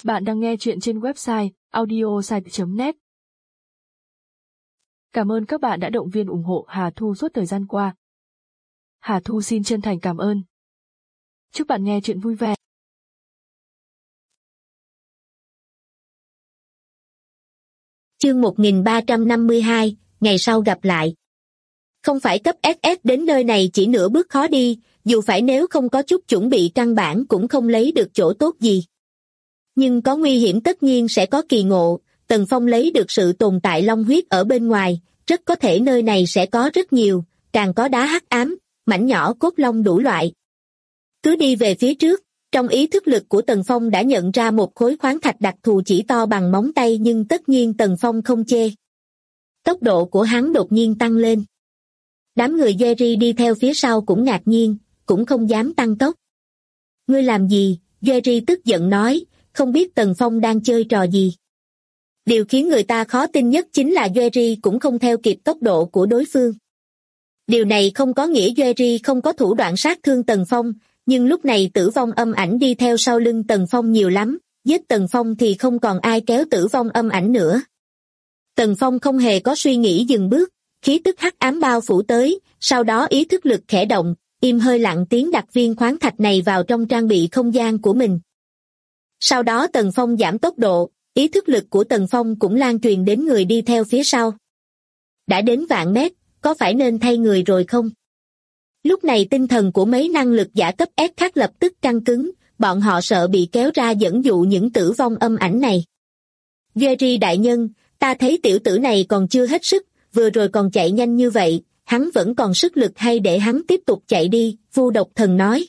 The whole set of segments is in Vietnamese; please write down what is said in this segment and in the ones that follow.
Bạn đang nghe chuyện trên website audiosite.net. Cảm ơn các bạn đã động viên ủng hộ Hà Thu suốt thời gian qua. Hà Thu xin chân thành cảm ơn. Chúc bạn nghe chuyện vui vẻ. Chương 1352, ngày sau gặp lại. Không phải cấp SS đến nơi này chỉ nửa bước khó đi, dù phải nếu không có chút chuẩn bị căn bản cũng không lấy được chỗ tốt gì. Nhưng có nguy hiểm tất nhiên sẽ có kỳ ngộ, Tần Phong lấy được sự tồn tại long huyết ở bên ngoài, rất có thể nơi này sẽ có rất nhiều, càng có đá hắc ám, mảnh nhỏ cốt long đủ loại. Cứ đi về phía trước, trong ý thức lực của Tần Phong đã nhận ra một khối khoáng thạch đặc thù chỉ to bằng móng tay, nhưng tất nhiên Tần Phong không chê. Tốc độ của hắn đột nhiên tăng lên. Đám người Jerry đi theo phía sau cũng ngạc nhiên, cũng không dám tăng tốc. Ngươi làm gì? Jerry tức giận nói, không biết Tần Phong đang chơi trò gì. Điều khiến người ta khó tin nhất chính là Jerry cũng không theo kịp tốc độ của đối phương. Điều này không có nghĩa Jerry không có thủ đoạn sát thương Tần Phong, nhưng lúc này tử vong âm ảnh đi theo sau lưng Tần Phong nhiều lắm, giết Tần Phong thì không còn ai kéo tử vong âm ảnh nữa. Tần Phong không hề có suy nghĩ dừng bước, khí tức hắc ám bao phủ tới, sau đó ý thức lực khẽ động, im hơi lặng tiếng đặt viên khoáng thạch này vào trong trang bị không gian của mình. Sau đó Tần Phong giảm tốc độ, ý thức lực của Tần Phong cũng lan truyền đến người đi theo phía sau. Đã đến vạn mét, có phải nên thay người rồi không? Lúc này tinh thần của mấy năng lực giả cấp S khác lập tức căng cứng, bọn họ sợ bị kéo ra dẫn dụ những tử vong âm ảnh này. Jerry đại nhân, ta thấy tiểu tử này còn chưa hết sức, vừa rồi còn chạy nhanh như vậy, hắn vẫn còn sức lực hay để hắn tiếp tục chạy đi, Vu Độc Thần nói.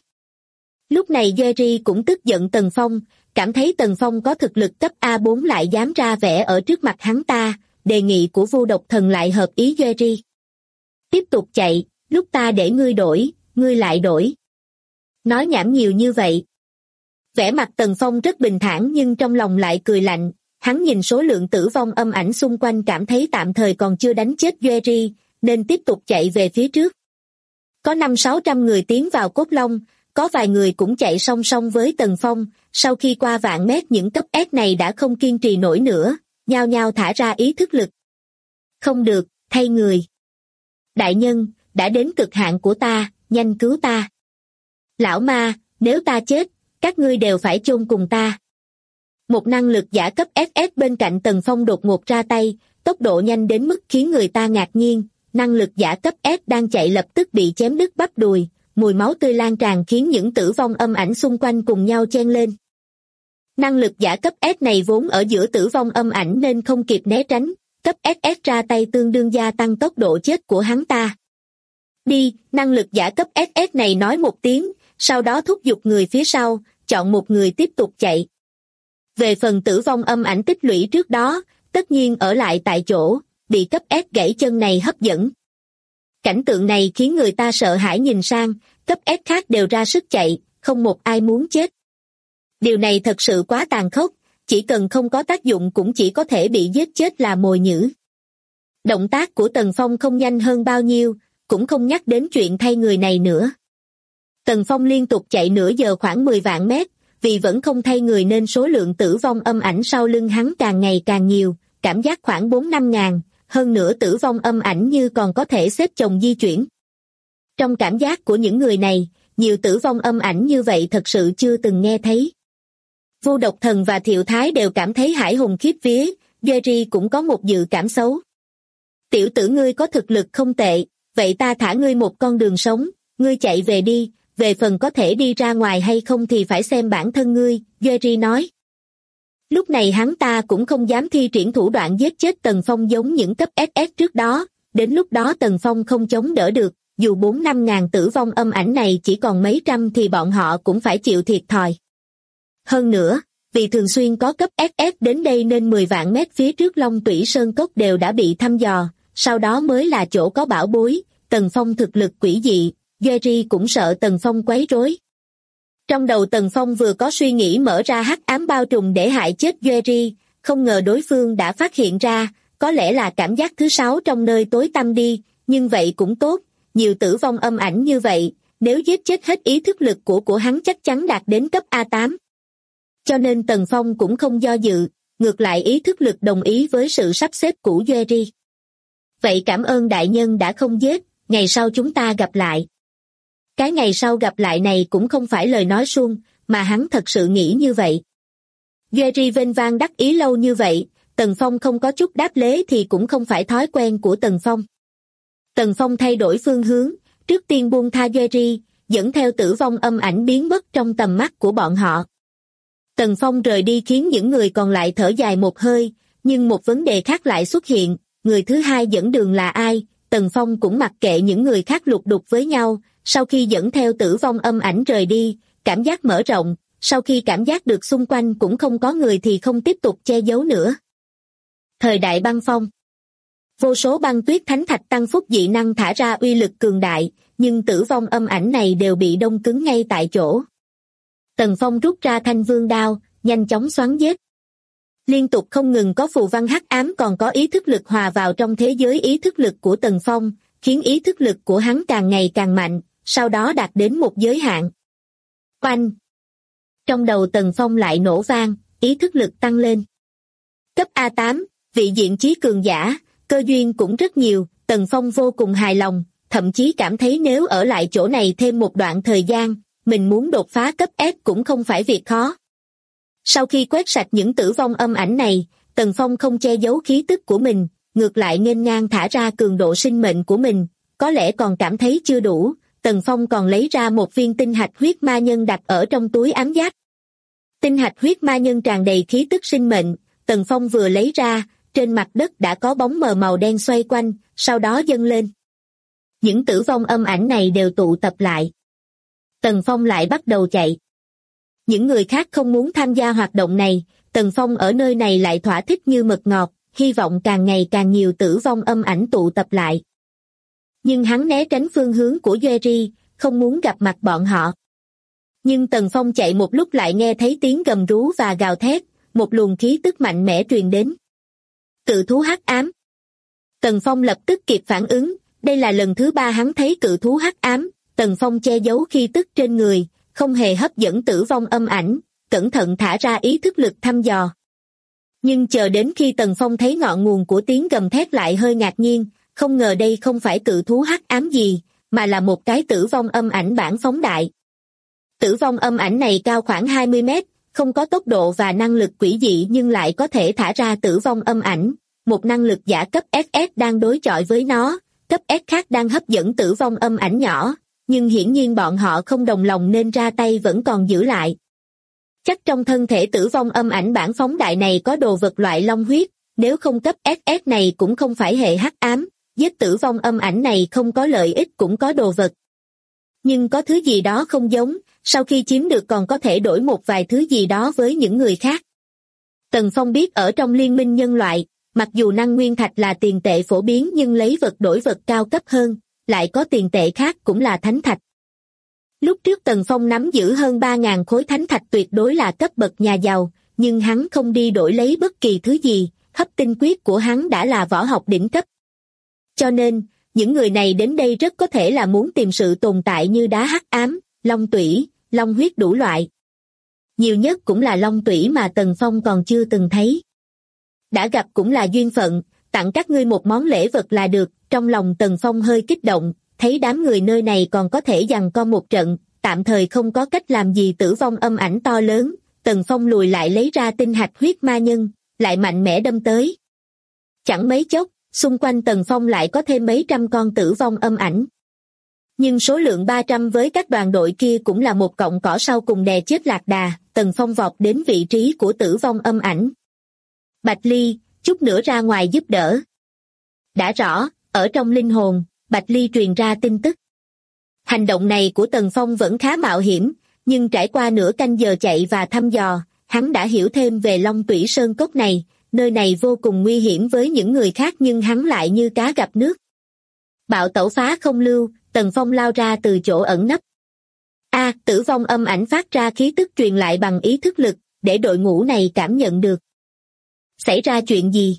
Lúc này Jerry cũng tức giận Tần Phong, cảm thấy Tần Phong có thực lực cấp A4 lại dám ra vẻ ở trước mặt hắn ta, đề nghị của Vu Độc Thần lại hợp ý Jerry. Tiếp tục chạy, lúc ta để ngươi đổi, ngươi lại đổi. Nói nhảm nhiều như vậy. Vẻ mặt Tần Phong rất bình thản nhưng trong lòng lại cười lạnh, hắn nhìn số lượng tử vong âm ảnh xung quanh cảm thấy tạm thời còn chưa đánh chết Jerry, nên tiếp tục chạy về phía trước. Có 500-600 người tiến vào cốt long, có vài người cũng chạy song song với Tần Phong, sau khi qua vạn mét những cấp S này đã không kiên trì nổi nữa, nhao nhao thả ra ý thức lực. Không được, thay người. Đại nhân, đã đến cực hạn của ta, nhanh cứu ta. Lão ma, nếu ta chết, các ngươi đều phải chôn cùng ta. Một năng lực giả cấp SS bên cạnh Tần Phong đột ngột ra tay, tốc độ nhanh đến mức khiến người ta ngạc nhiên, năng lực giả cấp S đang chạy lập tức bị chém đứt bắp đùi, mùi máu tươi lan tràn khiến những tử vong âm ảnh xung quanh cùng nhau chen lên. Năng lực giả cấp S này vốn ở giữa tử vong âm ảnh nên không kịp né tránh, cấp SS ra tay tương đương gia tăng tốc độ chết của hắn ta. Đi, năng lực giả cấp SS này nói một tiếng, sau đó thúc giục người phía sau, chọn một người tiếp tục chạy. Về phần tử vong âm ảnh tích lũy trước đó, tất nhiên ở lại tại chỗ, bị cấp S gãy chân này hấp dẫn. Cảnh tượng này khiến người ta sợ hãi nhìn sang, cấp S khác đều ra sức chạy, không một ai muốn chết. Điều này thật sự quá tàn khốc, chỉ cần không có tác dụng cũng chỉ có thể bị giết chết là mồi nhử. Động tác của Tần Phong không nhanh hơn bao nhiêu, cũng không nhắc đến chuyện thay người này nữa. Tần Phong liên tục chạy nửa giờ khoảng 10 vạn mét, vì vẫn không thay người nên số lượng tử vong âm ảnh sau lưng hắn càng ngày càng nhiều, cảm giác khoảng 4-5 ngàn, hơn nữa tử vong âm ảnh như còn có thể xếp chồng di chuyển. Trong cảm giác của những người này, nhiều tử vong âm ảnh như vậy thật sự chưa từng nghe thấy. Vu Độc Thần và Thiệu Thái đều cảm thấy hãi hùng khiếp vía, Jerry cũng có một dự cảm xấu. Tiểu tử ngươi có thực lực không tệ, vậy ta thả ngươi một con đường sống, ngươi chạy về đi, về phần có thể đi ra ngoài hay không thì phải xem bản thân ngươi, Jerry nói. Lúc này hắn ta cũng không dám thi triển thủ đoạn giết chết Tần Phong giống những cấp SS trước đó, đến lúc đó Tần Phong không chống đỡ được, dù 4-5 ngàn tử vong âm ảnh này chỉ còn mấy trăm thì bọn họ cũng phải chịu thiệt thòi. Hơn nữa, vì thường xuyên có cấp SS đến đây nên 10 vạn mét phía trước Long Tủy Sơn Cốc đều đã bị thăm dò, sau đó mới là chỗ có bảo bối, Tần Phong thực lực quỷ dị, Jerry cũng sợ Tần Phong quấy rối. Trong đầu Tần Phong vừa có suy nghĩ mở ra hắc ám bao trùm để hại chết Jerry, không ngờ đối phương đã phát hiện ra, có lẽ là cảm giác thứ 6 trong nơi tối tăm đi, nhưng vậy cũng tốt, nhiều tử vong âm ảnh như vậy, nếu giết chết hết ý thức lực của hắn chắc chắn đạt đến cấp A8. Cho nên Tần Phong cũng không do dự, ngược lại ý thức lực đồng ý với sự sắp xếp của Jerry. Vậy cảm ơn đại nhân đã không giết, ngày sau chúng ta gặp lại. Cái ngày sau gặp lại này cũng không phải lời nói suông, mà hắn thật sự nghĩ như vậy. Jerry vênh vang đắc ý lâu như vậy, Tần Phong không có chút đáp lễ thì cũng không phải thói quen của Tần Phong. Tần Phong thay đổi phương hướng, trước tiên buông tha Jerry, dẫn theo tử vong âm ảnh biến mất trong tầm mắt của bọn họ. Tần Phong rời đi khiến những người còn lại thở dài một hơi, nhưng một vấn đề khác lại xuất hiện, người thứ hai dẫn đường là ai? Tần Phong cũng mặc kệ những người khác lục đục với nhau, sau khi dẫn theo tử vong âm ảnh rời đi, cảm giác mở rộng, sau khi cảm giác được xung quanh cũng không có người thì không tiếp tục che giấu nữa. Thời đại băng phong. Vô số băng tuyết thánh thạch tăng phúc dị năng thả ra uy lực cường đại, nhưng tử vong âm ảnh này đều bị đông cứng ngay tại chỗ. Tần Phong rút ra thanh vương đao, nhanh chóng xoắn giết. Liên tục không ngừng có phù văn hắc ám còn có ý thức lực hòa vào trong thế giới ý thức lực của Tần Phong, khiến ý thức lực của hắn càng ngày càng mạnh, sau đó đạt đến một giới hạn. Oanh! Trong đầu Tần Phong lại nổ vang, ý thức lực tăng lên. Cấp A8, vị diện chí cường giả, cơ duyên cũng rất nhiều, Tần Phong vô cùng hài lòng, thậm chí cảm thấy nếu ở lại chỗ này thêm một đoạn thời gian, mình muốn đột phá cấp S cũng không phải việc khó. Sau khi quét sạch những tử vong âm ảnh này, Tần Phong không che giấu khí tức của mình, ngược lại nghênh ngang thả ra cường độ sinh mệnh của mình, có lẽ còn cảm thấy chưa đủ, Tần Phong còn lấy ra một viên tinh hạch huyết ma nhân đặt ở trong túi ám giáp. Tinh hạch huyết ma nhân tràn đầy khí tức sinh mệnh, Tần Phong vừa lấy ra, trên mặt đất đã có bóng mờ màu đen xoay quanh, sau đó dâng lên. Những tử vong âm ảnh này đều tụ tập lại. Tần Phong lại bắt đầu chạy. Những người khác không muốn tham gia hoạt động này, Tần Phong ở nơi này lại thỏa thích như mật ngọt, hy vọng càng ngày càng nhiều tử vong âm ảnh tụ tập lại. Nhưng hắn né tránh phương hướng của Jerry, không muốn gặp mặt bọn họ. Nhưng Tần Phong chạy một lúc lại nghe thấy tiếng gầm rú và gào thét, một luồng khí tức mạnh mẽ truyền đến. Cự thú hắc ám. Tần Phong lập tức kịp phản ứng, đây là lần thứ 3 hắn thấy cự thú hắc ám, Tần Phong che giấu khí tức trên người, không hề hấp dẫn tử vong âm ảnh, cẩn thận thả ra ý thức lực thăm dò. Nhưng chờ đến khi Tần Phong thấy ngọn nguồn của tiếng gầm thét lại hơi ngạc nhiên, không ngờ đây không phải cự thú hắc ám gì, mà là một cái tử vong âm ảnh bản phóng đại. Tử vong âm ảnh này cao khoảng 20 mét, không có tốc độ và năng lực quỷ dị nhưng lại có thể thả ra tử vong âm ảnh, một năng lực giả cấp SS đang đối chọi với nó, cấp S khác đang hấp dẫn tử vong âm ảnh nhỏ, nhưng hiển nhiên bọn họ không đồng lòng nên ra tay vẫn còn giữ lại. Chắc trong thân thể tử vong âm ảnh bản phóng đại này có đồ vật loại long huyết, nếu không cấp SS này cũng không phải hệ hắc ám, giết tử vong âm ảnh này không có lợi ích cũng có đồ vật. Nhưng có thứ gì đó không giống, sau khi chiếm được còn có thể đổi một vài thứ gì đó với những người khác. Tần Phong biết ở trong liên minh nhân loại, mặc dù năng nguyên thạch là tiền tệ phổ biến nhưng lấy vật đổi vật cao cấp hơn, lại có tiền tệ khác cũng là thánh thạch. Lúc trước Tần Phong nắm giữ hơn 3.000 khối thánh thạch tuyệt đối là cấp bậc nhà giàu, nhưng hắn không đi đổi lấy bất kỳ thứ gì, hấp tinh quyết của hắn đã là võ học đỉnh cấp. Cho nên, những người này đến đây rất có thể là muốn tìm sự tồn tại như đá hắc ám, long tủy, long huyết đủ loại. Nhiều nhất cũng là long tủy mà Tần Phong còn chưa từng thấy. Đã gặp cũng là duyên phận, tặng các ngươi một món lễ vật là được, trong lòng Tần Phong hơi kích động, thấy đám người nơi này còn có thể giằng co một trận, tạm thời không có cách làm gì tử vong âm ảnh to lớn, Tần Phong lùi lại lấy ra tinh hạch huyết ma nhân, lại mạnh mẽ đâm tới. Chẳng mấy chốc, xung quanh Tần Phong lại có thêm mấy trăm con tử vong âm ảnh. Nhưng số lượng 300 với các đoàn đội kia cũng là một cọng cỏ sau cùng đè chết lạc đà, Tần Phong vọt đến vị trí của tử vong âm ảnh. Bạch Ly, chút nữa ra ngoài giúp đỡ. Đã rõ, ở trong linh hồn, Bạch Ly truyền ra tin tức. Hành động này của Tần Phong vẫn khá mạo hiểm, nhưng trải qua nửa canh giờ chạy và thăm dò, hắn đã hiểu thêm về Long Tủy Sơn Cốc này, nơi này vô cùng nguy hiểm với những người khác nhưng hắn lại như cá gặp nước. Bạo tẩu phá không lưu, Tần Phong lao ra từ chỗ ẩn nấp. Tử vong âm ảnh phát ra khí tức truyền lại bằng ý thức lực, để đội ngũ này cảm nhận được. Xảy ra chuyện gì?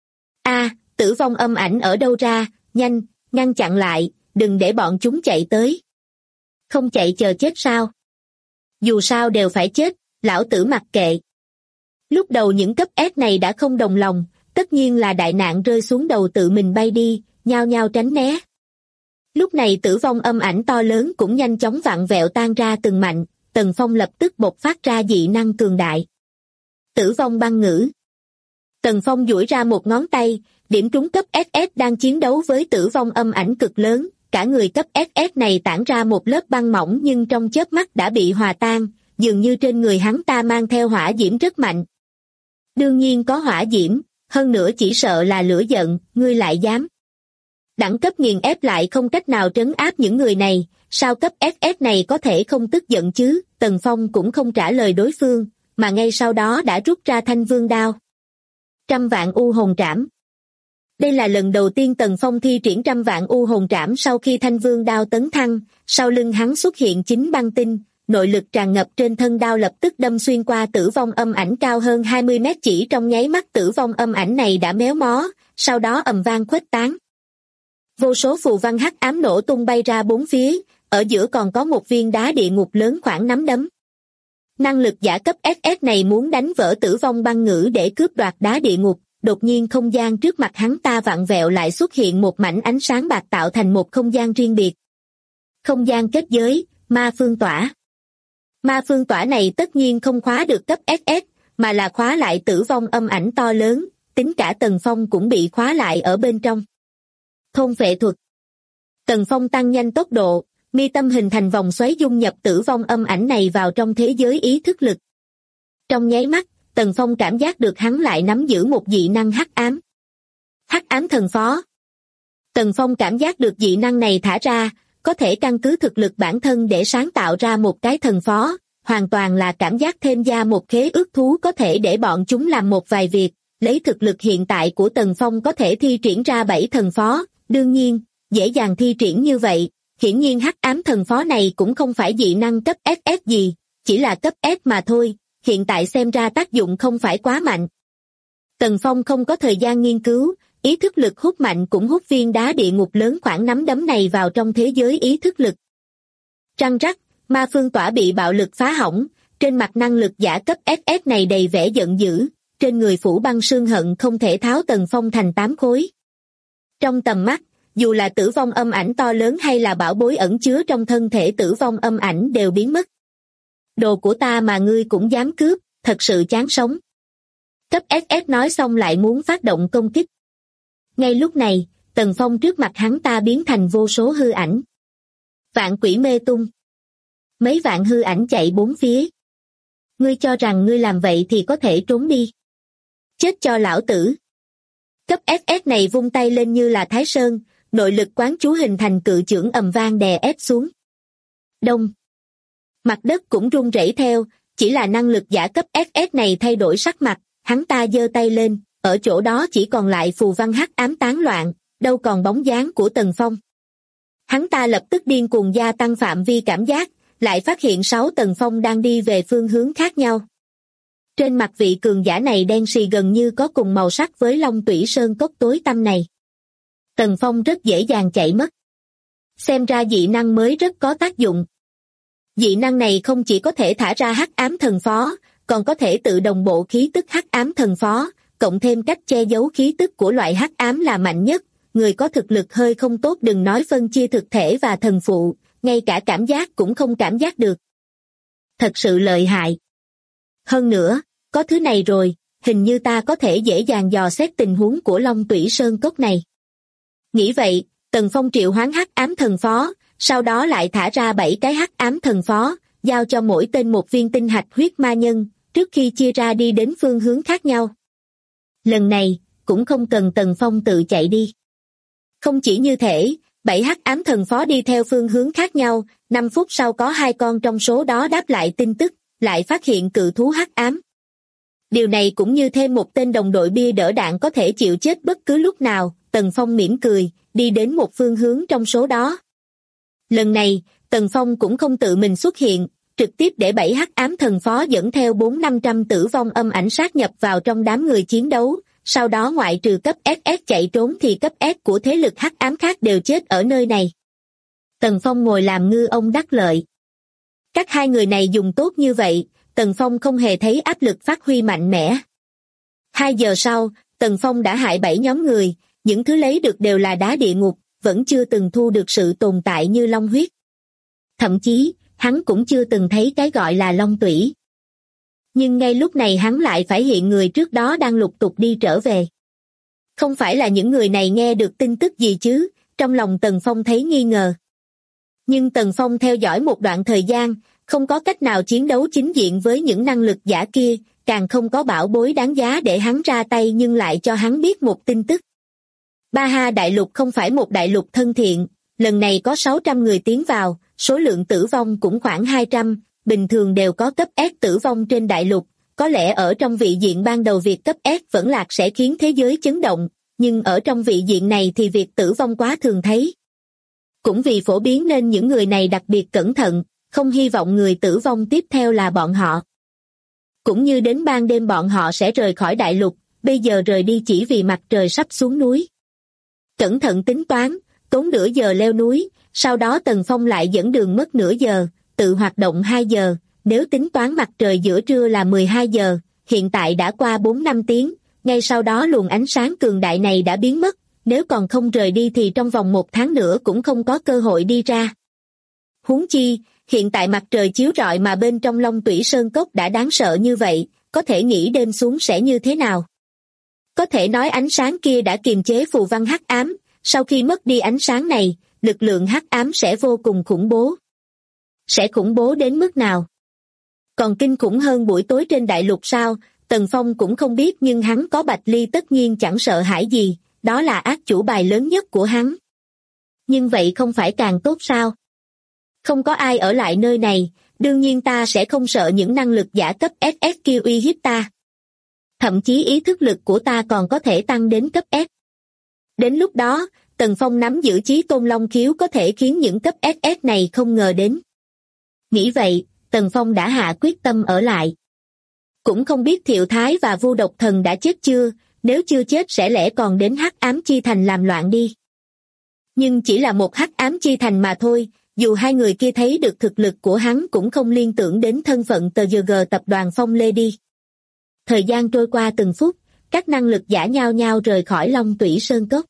Tử vong âm ảnh ở đâu ra, nhanh, ngăn chặn lại, đừng để bọn chúng chạy tới. Không chạy chờ chết sao? Dù sao đều phải chết, lão tử mặc kệ. Lúc đầu những cấp S này đã không đồng lòng, tất nhiên là đại nạn rơi xuống đầu tự mình bay đi, nhao nhao tránh né. Lúc này tử vong âm ảnh to lớn cũng nhanh chóng vặn vẹo tan ra từng mảnh, Tần Phong lập tức bộc phát ra dị năng cường đại. Tử vong băng ngữ. Tần Phong duỗi ra một ngón tay, điểm trúng cấp SS đang chiến đấu với tử vong âm ảnh cực lớn, cả người cấp SS này tản ra một lớp băng mỏng nhưng trong chớp mắt đã bị hòa tan, dường như trên người hắn ta mang theo hỏa diễm rất mạnh. Đương nhiên có hỏa diễm, hơn nữa chỉ sợ là lửa giận, ngươi lại dám. Đẳng cấp nghiền ép lại không cách nào trấn áp những người này, sao cấp SS này có thể không tức giận chứ? Tần Phong cũng không trả lời đối phương, mà ngay sau đó đã rút ra thanh vương đao. 100.000 u hồn trảm. Đây là lần đầu tiên Tần Phong thi triển 100.000 u hồn trảm sau khi thanh vương đao tấn thăng, sau lưng hắn xuất hiện 9 băng tinh, nội lực tràn ngập trên thân đao lập tức đâm xuyên qua tử vong âm ảnh cao hơn 20 mét, chỉ trong nháy mắt tử vong âm ảnh này đã méo mó, sau đó ầm vang khuếch tán. Vô số phù văn hắc ám nổ tung bay ra bốn phía, ở giữa còn có một viên đá địa ngục lớn khoảng nắm đấm. Năng lực giả cấp SS này muốn đánh vỡ tử vong băng ngữ để cướp đoạt đá địa ngục, đột nhiên không gian trước mặt hắn ta vặn vẹo lại xuất hiện một mảnh ánh sáng bạc tạo thành một không gian riêng biệt. Không gian kết giới, ma phương tỏa. Ma phương tỏa này tất nhiên không khóa được cấp SS, mà là khóa lại tử vong âm ảnh to lớn, tính cả Tần Phong cũng bị khóa lại ở bên trong. Thôn phệ thuật. Tần Phong tăng nhanh tốc độ, mi tâm hình thành vòng xoáy dung nhập tử vong âm ảnh này vào trong thế giới ý thức lực. Trong nháy mắt, Tần Phong cảm giác được hắn lại nắm giữ một dị năng hắc ám. Hắc ám thần phó. Tần Phong cảm giác được dị năng này thả ra, có thể căn cứ thực lực bản thân để sáng tạo ra một cái thần phó, hoàn toàn là cảm giác thêm ra một khế ước thú có thể để bọn chúng làm một vài việc, lấy thực lực hiện tại của Tần Phong có thể thi triển ra 7 thần phó, đương nhiên, dễ dàng thi triển như vậy, hiển nhiên hắc ám thần phó này cũng không phải dị năng cấp SS gì, chỉ là cấp S mà thôi, hiện tại xem ra tác dụng không phải quá mạnh. Tần Phong không có thời gian nghiên cứu, ý thức lực hút mạnh cũng hút viên đá địa ngục lớn khoảng nắm đấm này vào trong thế giới ý thức lực. Răng rắc, ma phương tỏa bị bạo lực phá hỏng, trên mặt năng lực giả cấp SS này đầy vẻ giận dữ, trên người phủ băng sương hận không thể tháo Tần Phong thành 8 khối. Trong tầm mắt, dù là tử vong âm ảnh to lớn hay là bảo bối ẩn chứa trong thân thể tử vong âm ảnh đều biến mất. Đồ của ta mà ngươi cũng dám cướp, thật sự chán sống. Cấp SS nói xong lại muốn phát động công kích. Ngay lúc này, Tần Phong trước mặt hắn ta biến thành vô số hư ảnh. Vạn quỷ mê tung. Mấy vạn hư ảnh chạy bốn phía. Ngươi cho rằng ngươi làm vậy thì có thể trốn đi. Chết cho lão tử. Cấp SS này vung tay lên như là Thái Sơn, nội lực quán chú hình thành cự chưởng ầm vang đè ép xuống. Đông. Mặt đất cũng rung rẩy theo, chỉ là năng lực giả cấp SS này thay đổi sắc mặt, hắn ta giơ tay lên, ở chỗ đó chỉ còn lại phù văn hắc ám tán loạn, đâu còn bóng dáng của Tần Phong. Hắn ta lập tức điên cuồng gia tăng phạm vi cảm giác, lại phát hiện 6 Tần Phong đang đi về phương hướng khác nhau. Trên mặt vị cường giả này đen xì gần như có cùng màu sắc với Long Tủy Sơn cốc tối tăm này. Tần Phong rất dễ dàng chạy mất. Xem ra dị năng mới rất có tác dụng. Dị năng này không chỉ có thể thả ra hắc ám thần phó, còn có thể tự đồng bộ khí tức hắc ám thần phó, cộng thêm cách che giấu khí tức của loại hắc ám là mạnh nhất. Người có thực lực hơi không tốt đừng nói phân chia thực thể và thần phụ, ngay cả cảm giác cũng không cảm giác được. Thật sự lợi hại. Hơn nữa, có thứ này rồi, hình như ta có thể dễ dàng dò xét tình huống của Long Tủy Sơn cốc này. Nghĩ vậy, Tần Phong triệu hoán hắc ám thần phó, sau đó lại thả ra 7 cái hắc ám thần phó, giao cho mỗi tên một viên tinh hạch huyết ma nhân, trước khi chia ra đi đến phương hướng khác nhau. Lần này, cũng không cần Tần Phong tự chạy đi. Không chỉ như thể, 7 hắc ám thần phó đi theo phương hướng khác nhau, 5 phút sau có 2 con trong số đó đáp lại tin tức, lại phát hiện cự thú hắc ám. Điều này cũng như thêm một tên đồng đội bia đỡ đạn có thể chịu chết bất cứ lúc nào, Tần Phong mỉm cười, đi đến một phương hướng trong số đó. Lần này, Tần Phong cũng không tự mình xuất hiện, trực tiếp để 7 hắc ám thần phó dẫn theo 400-500 tử vong âm ảnh sát nhập vào trong đám người chiến đấu, sau đó ngoại trừ cấp SS chạy trốn thì cấp S của thế lực hắc ám khác đều chết ở nơi này. Tần Phong ngồi làm ngư ông đắc lợi. Các hai người này dùng tốt như vậy, Tần Phong không hề thấy áp lực phát huy mạnh mẽ. 2 giờ sau, Tần Phong đã hại 7 nhóm người, những thứ lấy được đều là đá địa ngục, vẫn chưa từng thu được sự tồn tại như long huyết. Thậm chí, hắn cũng chưa từng thấy cái gọi là long tủy. Nhưng ngay lúc này hắn lại phải hiện người trước đó đang lục tục đi trở về. Không phải là những người này nghe được tin tức gì chứ, trong lòng Tần Phong thấy nghi ngờ. Nhưng Tần Phong theo dõi một đoạn thời gian, không có cách nào chiến đấu chính diện với những năng lực giả kia, càng không có bảo bối đáng giá để hắn ra tay, nhưng lại cho hắn biết một tin tức. Ba Ha đại lục không phải một đại lục thân thiện, lần này có 600 người tiến vào, số lượng tử vong cũng khoảng 200, bình thường đều có cấp S tử vong trên đại lục, có lẽ ở trong vị diện ban đầu việc cấp S vẫn lạc sẽ khiến thế giới chấn động, nhưng ở trong vị diện này thì việc tử vong quá thường thấy. Cũng vì phổ biến nên những người này đặc biệt cẩn thận, không hy vọng người tử vong tiếp theo là bọn họ. Cũng như đến ban đêm bọn họ sẽ rời khỏi đại lục, bây giờ rời đi chỉ vì mặt trời sắp xuống núi. Cẩn thận tính toán, tốn nửa giờ leo núi, sau đó Tần Phong lại dẫn đường mất nửa giờ, tự hoạt động 2 giờ, nếu tính toán mặt trời giữa trưa là 12 giờ, hiện tại đã qua 4-5 tiếng, ngay sau đó luồng ánh sáng cường đại này đã biến mất, nếu còn không rời đi thì trong vòng 1 tháng nữa cũng không có cơ hội đi ra. Huống chi, hiện tại mặt trời chiếu rọi mà bên trong Long Tủy Sơn Cốc đã đáng sợ như vậy, có thể nghĩ đêm xuống sẽ như thế nào. Có thể nói ánh sáng kia đã kiềm chế phù văn hắc ám, sau khi mất đi ánh sáng này, lực lượng hắc ám sẽ vô cùng khủng bố. Sẽ khủng bố đến mức nào? Còn kinh khủng hơn buổi tối trên đại lục sao? Tần Phong cũng không biết, nhưng hắn có Bạch Ly tất nhiên chẳng sợ hãi gì, đó là ác chủ bài lớn nhất của hắn. Nhưng vậy không phải càng tốt sao? Không có ai ở lại nơi này, đương nhiên ta sẽ không sợ những năng lực giả cấp SS kia uy hiếp ta. Thậm chí ý thức lực của ta còn có thể tăng đến cấp S. Đến lúc đó, Tần Phong nắm giữ chí tôn long khiếu có thể khiến những cấp SS này không ngờ đến. Nghĩ vậy, Tần Phong đã hạ quyết tâm ở lại. Cũng không biết Thiệu Thái và Vu Độc Thần đã chết chưa, nếu chưa chết sẽ lẽ còn đến Hắc Ám Chi Thành làm loạn đi. Nhưng chỉ là một Hắc Ám Chi Thành mà thôi, dù hai người kia thấy được thực lực của hắn cũng không liên tưởng đến thân phận tờ GG tập đoàn Phong Lê đi. Thời gian trôi qua từng phút, các năng lực giả nhao nhao rời khỏi Long Tủy Sơn Cốc.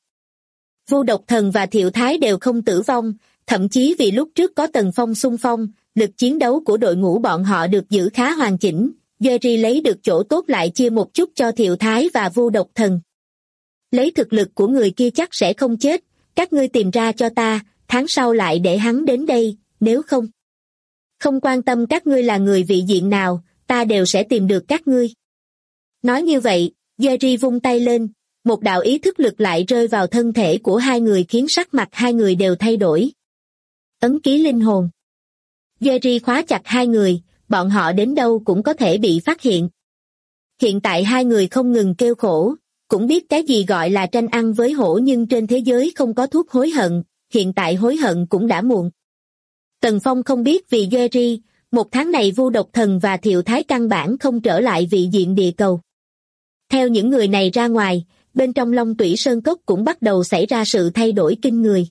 Vu Độc Thần và Thiệu Thái đều không tử vong, thậm chí vì lúc trước có Tần Phong xung phong, lực chiến đấu của đội ngũ bọn họ được giữ khá hoàn chỉnh, Jerry lấy được chỗ tốt lại chia một chút cho Thiệu Thái và Vu Độc Thần. Lấy thực lực của người kia chắc sẽ không chết, các ngươi tìm ra cho ta, tháng sau lại để hắn đến đây, nếu không. Không quan tâm các ngươi là người vị diện nào, ta đều sẽ tìm được các ngươi. Nói như vậy, Jerry vung tay lên, một đạo ý thức lực lại rơi vào thân thể của hai người khiến sắc mặt hai người đều thay đổi. Ấn ký linh hồn. Jerry khóa chặt hai người, bọn họ đến đâu cũng có thể bị phát hiện. Hiện tại hai người không ngừng kêu khổ, cũng biết cái gì gọi là tranh ăn với hổ, nhưng trên thế giới không có thuốc hối hận, hiện tại hối hận cũng đã muộn. Tần Phong không biết vì Jerry, một tháng này Vu Độc Thần và Thiệu Thái căn bản không trở lại vị diện địa cầu. Theo những người này ra ngoài, bên trong Long Tủy Sơn Cốc cũng bắt đầu xảy ra sự thay đổi kinh người.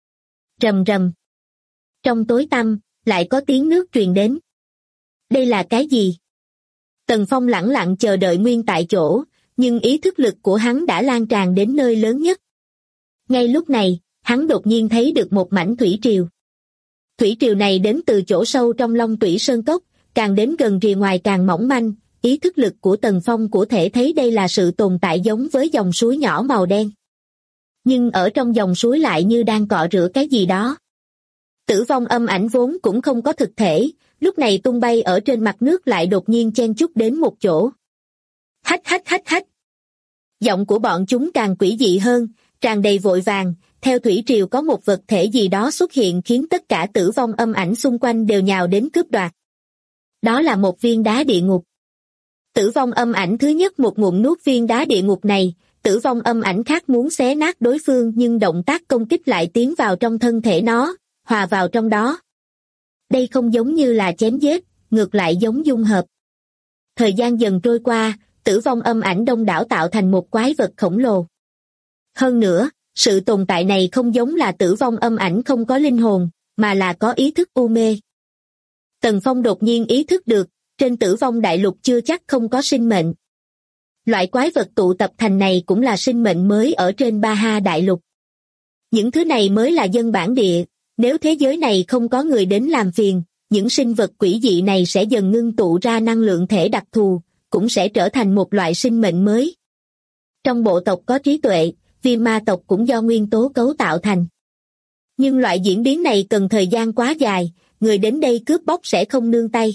Rầm rầm. Trong tối tăm, lại có tiếng nước truyền đến. Đây là cái gì? Tần Phong lẳng lặng chờ đợi nguyên tại chỗ, nhưng ý thức lực của hắn đã lan tràn đến nơi lớn nhất. Ngay lúc này, hắn đột nhiên thấy được một mảnh thủy triều. Thủy triều này đến từ chỗ sâu trong Long Tủy Sơn Cốc, càng đến gần rìa ngoài càng mỏng manh, ý thức lực của Tần Phong có thể thấy đây là sự tồn tại giống với dòng suối nhỏ màu đen. Nhưng ở trong dòng suối lại như đang cọ rửa cái gì đó. Tử vong âm ảnh vốn cũng không có thực thể, lúc này tung bay ở trên mặt nước lại đột nhiên chen chúc đến một chỗ. Hách hách hách hách. Giọng của bọn chúng càng quỷ dị hơn, tràn đầy vội vàng, theo thủy triều có một vật thể gì đó xuất hiện khiến tất cả tử vong âm ảnh xung quanh đều nhào đến cướp đoạt. Đó là một viên đá địa ngục. Tử vong âm ảnh thứ nhất một ngụm nuốt viên đá địa ngục này, tử vong âm ảnh khác muốn xé nát đối phương nhưng động tác công kích lại tiến vào trong thân thể nó, hòa vào trong đó. Đây không giống như là chém giết, ngược lại giống dung hợp. Thời gian dần trôi qua, tử vong âm ảnh đông đảo tạo thành một quái vật khổng lồ. Hơn nữa, sự tồn tại này không giống là tử vong âm ảnh không có linh hồn, mà là có ý thức u mê. Tần Phong đột nhiên ý thức được, trên Tử Vong Đại Lục chưa chắc không có sinh mệnh. Loại quái vật tụ tập thành này cũng là sinh mệnh mới ở trên Ba Ha Đại Lục. Những thứ này mới là dân bản địa, nếu thế giới này không có người đến làm phiền, những sinh vật quỷ dị này sẽ dần ngưng tụ ra năng lượng thể đặc thù, cũng sẽ trở thành một loại sinh mệnh mới. Trong bộ tộc có trí tuệ, viêm ma tộc cũng do nguyên tố cấu tạo thành. Nhưng loại diễn biến này cần thời gian quá dài, người đến đây cướp bóc sẽ không nương tay.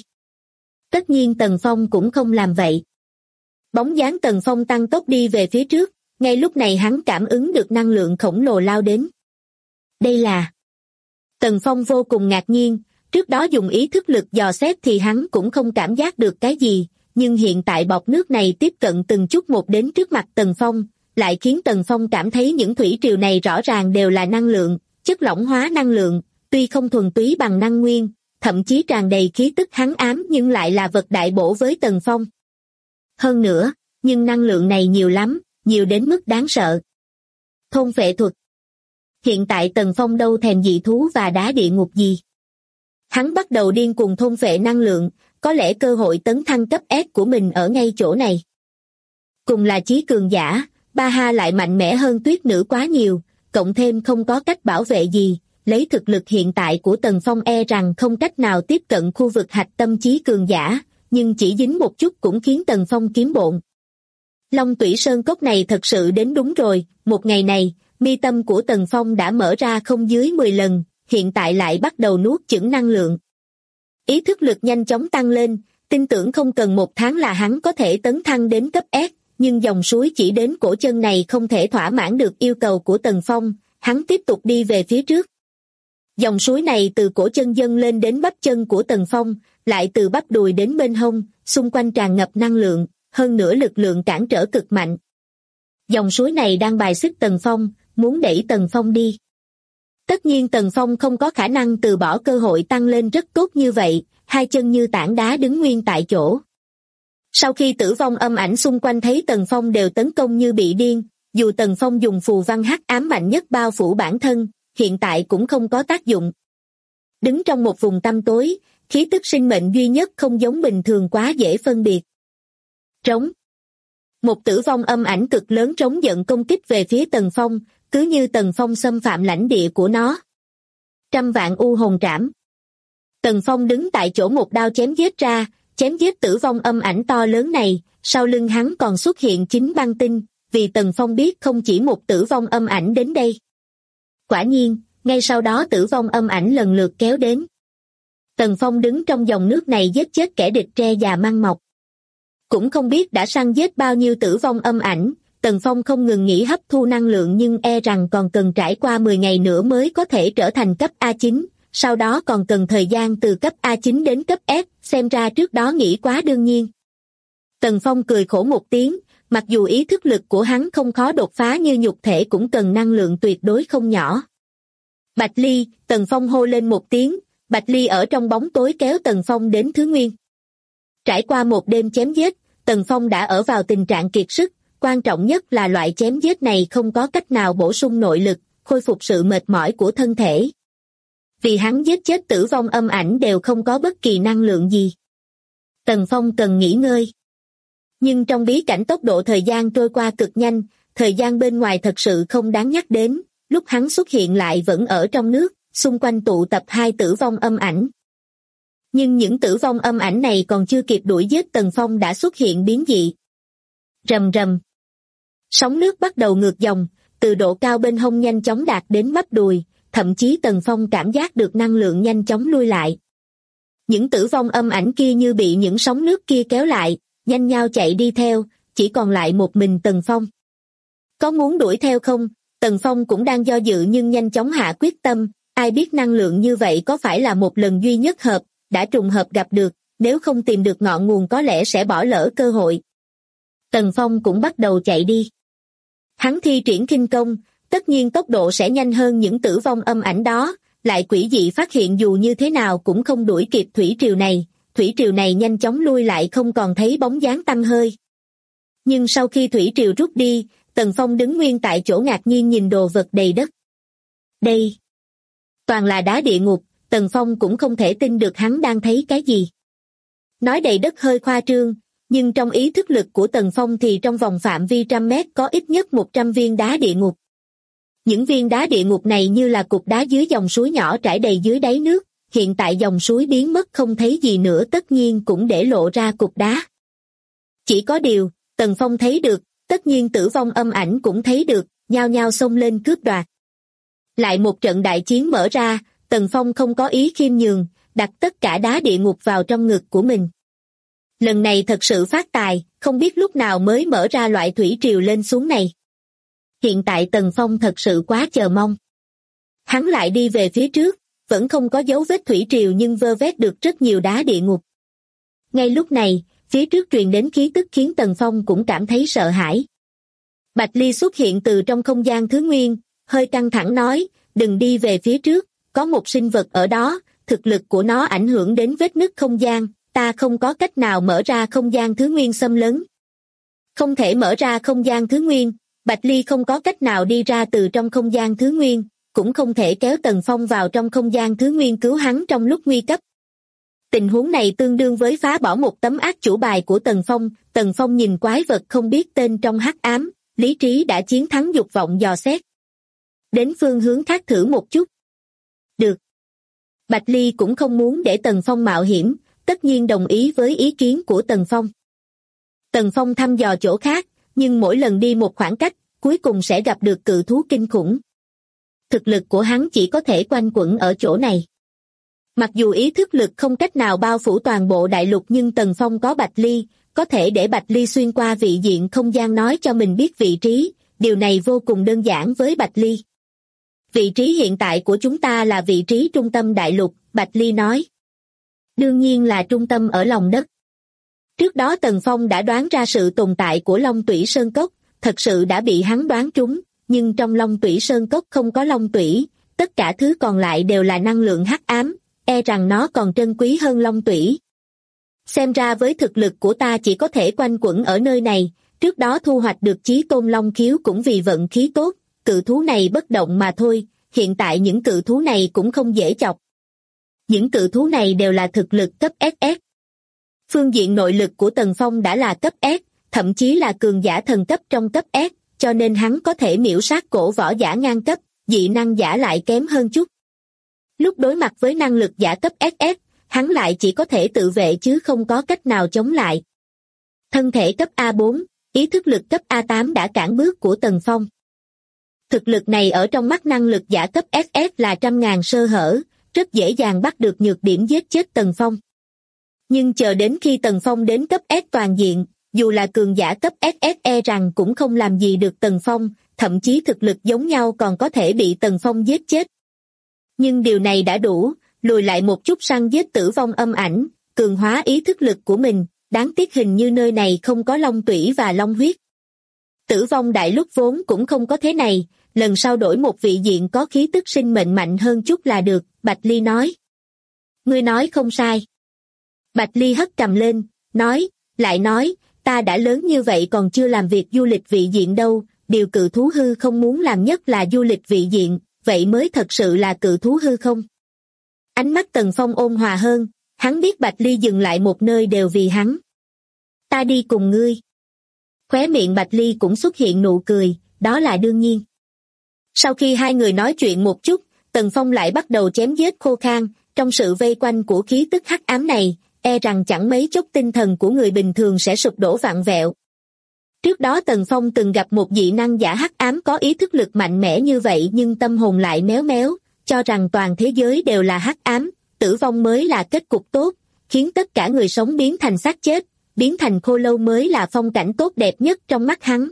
Tất nhiên Tần Phong cũng không làm vậy. Bóng dáng Tần Phong tăng tốc đi về phía trước, ngay lúc này hắn cảm ứng được năng lượng khổng lồ lao đến. Đây là... Tần Phong vô cùng ngạc nhiên, trước đó dùng ý thức lực dò xét thì hắn cũng không cảm giác được cái gì, nhưng hiện tại bọt nước này tiếp cận từng chút một đến trước mặt Tần Phong, lại khiến Tần Phong cảm thấy những thủy triều này rõ ràng đều là năng lượng, chất lỏng hóa năng lượng, tuy không thuần túy bằng năng nguyên, thậm chí tràn đầy khí tức hắc ám nhưng lại là vật đại bổ với Tần Phong. Hơn nữa, nhưng năng lượng này nhiều lắm, nhiều đến mức đáng sợ. Thôn phệ thuật. Hiện tại Tần Phong đâu thèm dị thú và đá địa ngục gì. Hắn bắt đầu điên cuồng thôn phệ năng lượng, có lẽ cơ hội tấn thăng cấp S của mình ở ngay chỗ này. Cùng là chí cường giả, Ba Ha lại mạnh mẽ hơn Tuyết Nữ quá nhiều, cộng thêm không có cách bảo vệ gì, lấy thực lực hiện tại của Tần Phong e rằng không cách nào tiếp cận khu vực hạch tâm chí cường giả, nhưng chỉ dính một chút cũng khiến Tần Phong kiếm bộn. Long Tủy Sơn Cốc này thật sự đến đúng rồi, một ngày này, mi tâm của Tần Phong đã mở ra không dưới 10 lần, hiện tại lại bắt đầu nuốt chửng năng lượng. Ý thức lực nhanh chóng tăng lên, tin tưởng không cần 1 tháng là hắn có thể tấn thăng đến cấp S, nhưng dòng suối chỉ đến cổ chân này không thể thỏa mãn được yêu cầu của Tần Phong, hắn tiếp tục đi về phía trước. Dòng suối này từ cổ chân dâng lên đến bắp chân của Tần Phong, lại từ bắp đùi đến bên hông, xung quanh tràn ngập năng lượng, hơn nữa lực lượng cản trở cực mạnh. Dòng suối này đang bài xích Tần Phong, muốn đẩy Tần Phong đi. Tất nhiên Tần Phong không có khả năng từ bỏ cơ hội tăng lên rất tốt như vậy, hai chân như tảng đá đứng nguyên tại chỗ. Sau khi Tử Vong âm ảnh xung quanh thấy Tần Phong đều tấn công như bị điên, dù Tần Phong dùng phù văn hắc ám mạnh nhất bao phủ bản thân, hiện tại cũng không có tác dụng. Đứng trong một vùng tăm tối, khí tức sinh mệnh duy nhất không giống bình thường quá dễ phân biệt. Trống. Một Tử Vong âm ảnh cực lớn trống giận công kích về phía Tần Phong, cứ như Tần Phong xâm phạm lãnh địa của nó. Trăm vạn u hồn trảm. Tần Phong đứng tại chỗ một đao chém giết ra, chém giết Tử Vong âm ảnh to lớn này, sau lưng hắn còn xuất hiện 9 băng tinh, vì Tần Phong biết không chỉ một Tử Vong âm ảnh đến đây. Quả nhiên, ngay sau đó Tử Vong âm ảnh lần lượt kéo đến. Tần Phong đứng trong dòng nước này giết chết kẻ địch tre già măng mọc. Cũng không biết đã săn giết bao nhiêu Tử Vong âm ảnh, Tần Phong không ngừng nghỉ hấp thu năng lượng nhưng e rằng còn cần trải qua 10 ngày nữa mới có thể trở thành cấp A9, sau đó còn cần thời gian từ cấp A9 đến cấp S, xem ra trước đó nghĩ quá đương nhiên. Tần Phong cười khổ một tiếng, mặc dù ý thức lực của hắn không khó đột phá như nhục thể cũng cần năng lượng tuyệt đối không nhỏ. Bạch Ly, Tần Phong hô lên một tiếng, Bạch Ly ở trong bóng tối kéo Tần Phong đến Thứ Nguyên. Trải qua một đêm chém giết, Tần Phong đã ở vào tình trạng kiệt sức, quan trọng nhất là loại chém giết này không có cách nào bổ sung nội lực, khôi phục sự mệt mỏi của thân thể. Vì hắn giết chết Tử Vong âm ảnh đều không có bất kỳ năng lượng gì. Tần Phong cần nghỉ ngơi. Nhưng trong bí cảnh tốc độ thời gian trôi qua cực nhanh, thời gian bên ngoài thật sự không đáng nhắc đến, lúc hắn xuất hiện lại vẫn ở trong nước, xung quanh tụ tập 2 Tử Vong âm ảnh. Nhưng những Tử Vong âm ảnh này còn chưa kịp đuổi giết Tần Phong đã xuất hiện biến dị. Rầm rầm. Sóng nước bắt đầu ngược dòng, từ độ cao bên hông nhanh chóng đạt đến bắp đùi, thậm chí Tần Phong cảm giác được năng lượng nhanh chóng lui lại. Những Tử Vong âm ảnh kia như bị những sóng nước kia kéo lại, nhanh nhao chạy đi theo, chỉ còn lại một mình Tần Phong. Có muốn đuổi theo không? Tần Phong cũng đang do dự nhưng nhanh chóng hạ quyết tâm, ai biết năng lượng như vậy có phải là một lần duy nhất hợp, đã trùng hợp gặp được, nếu không tìm được ngọn nguồn có lẽ sẽ bỏ lỡ cơ hội. Tần Phong cũng bắt đầu chạy đi. Hắn thi triển khinh công, tất nhiên tốc độ sẽ nhanh hơn những Tử Vong âm ảnh đó, lại quỷ dị phát hiện dù như thế nào cũng không đuổi kịp thủy triều này nhanh chóng lui lại không còn thấy bóng dáng tăm hơi. Nhưng sau khi thủy triều rút đi, Tần Phong đứng nguyên tại chỗ ngạc nhiên nhìn đồ vật đầy đất. Đây toàn là đá địa ngục, Tần Phong cũng không thể tin được hắn đang thấy cái gì. Nói đầy đất hơi khoa trương, nhưng trong ý thức lực của Tần Phong thì trong vòng phạm vi 100 mét có ít nhất 100 viên đá địa ngục. Những viên đá địa ngục này như là cục đá dưới dòng suối nhỏ trải đầy dưới đáy nước, hiện tại dòng suối biến mất không thấy gì nữa, tất nhiên cũng để lộ ra cục đá. Chỉ có điều, Tần Phong thấy được, tất nhiên Tử Vong Âm Ảnh cũng thấy được, nhao nhao xông lên cướp đoạt. Lại một trận đại chiến mở ra, Tần Phong không có ý khiêm nhường, đặt tất cả đá địa ngục vào trong ngực của mình. Lần này thật sự phát tài, không biết lúc nào mới mở ra loại thủy triều lên xuống này. Hiện tại Tần Phong thật sự quá chờ mong. Hắn lại đi về phía trước, vẫn không có dấu vết thủy triều nhưng vơ vét được rất nhiều đá địa ngục. Ngay lúc này, phía trước truyền đến khí tức khiến Tần Phong cũng cảm thấy sợ hãi. Bạch Ly xuất hiện từ trong không gian thứ nguyên, hơi căng thẳng nói, đừng đi về phía trước, có một sinh vật ở đó, thực lực của nó ảnh hưởng đến vết nứt không gian, ta không có cách nào mở ra không gian thứ nguyên xâm lấn. Không thể mở ra không gian thứ nguyên, Bạch Ly không có cách nào đi ra từ trong không gian thứ nguyên, cũng không thể kéo Tần Phong vào trong không gian thứ nguyên cứu hắn trong lúc nguy cấp. Tình huống này tương đương với phá bỏ một tấm ác chủ bài của Tần Phong nhìn quái vật không biết tên trong hắc ám, lý trí đã chiến thắng dục vọng dò xét. Đến phương hướng khác thử một chút. Được. Bạch Ly cũng không muốn để Tần Phong mạo hiểm, tất nhiên đồng ý với ý kiến của Tần Phong. Tần Phong thăm dò chỗ khác, nhưng mỗi lần đi một khoảng cách, cuối cùng sẽ gặp được cự thú kinh khủng. Thực lực của hắn chỉ có thể quanh quẩn ở chỗ này. Mặc dù ý thức lực không cách nào bao phủ toàn bộ đại lục nhưng Tần Phong có Bạch Ly, có thể để Bạch Ly xuyên qua vị diện không gian nói cho mình biết vị trí, điều này vô cùng đơn giản với Bạch Ly. Vị trí hiện tại của chúng ta là vị trí trung tâm đại lục, Bạch Ly nói. Đương nhiên là trung tâm ở lòng đất. Trước đó Tần Phong đã đoán ra sự tồn tại của Long Tủy Sơn Cốc, thật sự đã bị hắn đoán trúng, nhưng trong Long Tủy Sơn Cốc không có Long Tủy, tất cả thứ còn lại đều là năng lượng hắc ám, e rằng nó còn trân quý hơn Long Tủy. Xem ra với thực lực của ta chỉ có thể quanh quẩn ở nơi này, trước đó thu hoạch được chí tôn Long Khiếu cũng vì vận khí tốt, cự thú này bất động mà thôi, hiện tại những cự thú này cũng không dễ chọc. Những cự thú này đều là thực lực cấp SS. Phương diện nội lực của Tần Phong đã là cấp S, thậm chí là cường giả thần cấp trong cấp S, cho nên hắn có thể miễu sát cổ võ giả ngang cấp, dị năng giả lại kém hơn chút. Lúc đối mặt với năng lực giả cấp SS, hắn lại chỉ có thể tự vệ chứ không có cách nào chống lại. Thân thể cấp A4, ý thức lực cấp A8 đã cản bước của Tần Phong. Thực lực này ở trong mắt năng lực giả cấp SS là trăm ngàn sơ hở, rất dễ dàng bắt được nhược điểm giết chết Tần Phong. Nhưng chờ đến khi Tần Phong đến cấp S toàn diện, dù là cường giả cấp SS e rằng cũng không làm gì được Tần Phong, thậm chí thực lực giống nhau còn có thể bị Tần Phong giết chết. Nhưng điều này đã đủ, lùi lại một chút săn giết Tử Vong Âm Ảnh, cường hóa ý thức lực của mình, đáng tiếc hình như nơi này không có Long Tủy và Long Huyết. Tử Vong Đại Lục vốn cũng không có thế này, lần sau đổi một vị diện có khí tức sinh mệnh mạnh hơn chút là được, Bạch Ly nói. Ngươi nói không sai. Bạch Ly hất cầm lên, lại nói, ta đã lớn như vậy còn chưa làm việc du lịch vị diện đâu, điều cự thú hư không muốn làm nhất là du lịch vị diện, vậy mới thật sự là cự thú hư không. Ánh mắt Tần Phong ôn hòa hơn, hắn biết Bạch Ly dừng lại một nơi đều vì hắn. Ta đi cùng ngươi. Khóe miệng Bạch Ly cũng xuất hiện nụ cười, đó là đương nhiên. Sau khi hai người nói chuyện một chút, Tần Phong lại bắt đầu chém giết khô khan, trong sự vây quanh của khí tức hắc ám này, e rằng chẳng mấy chốc tinh thần của người bình thường sẽ sụp đổ vặn vẹo. Trước đó Tần Phong từng gặp một dị năng giả hắc ám có ý thức lực mạnh mẽ như vậy nhưng tâm hồn lại méo méo, cho rằng toàn thế giới đều là hắc ám, tử vong mới là kết cục tốt, khiến tất cả người sống biến thành xác chết, biến thành khô lâu mới là phong cảnh tốt đẹp nhất trong mắt hắn.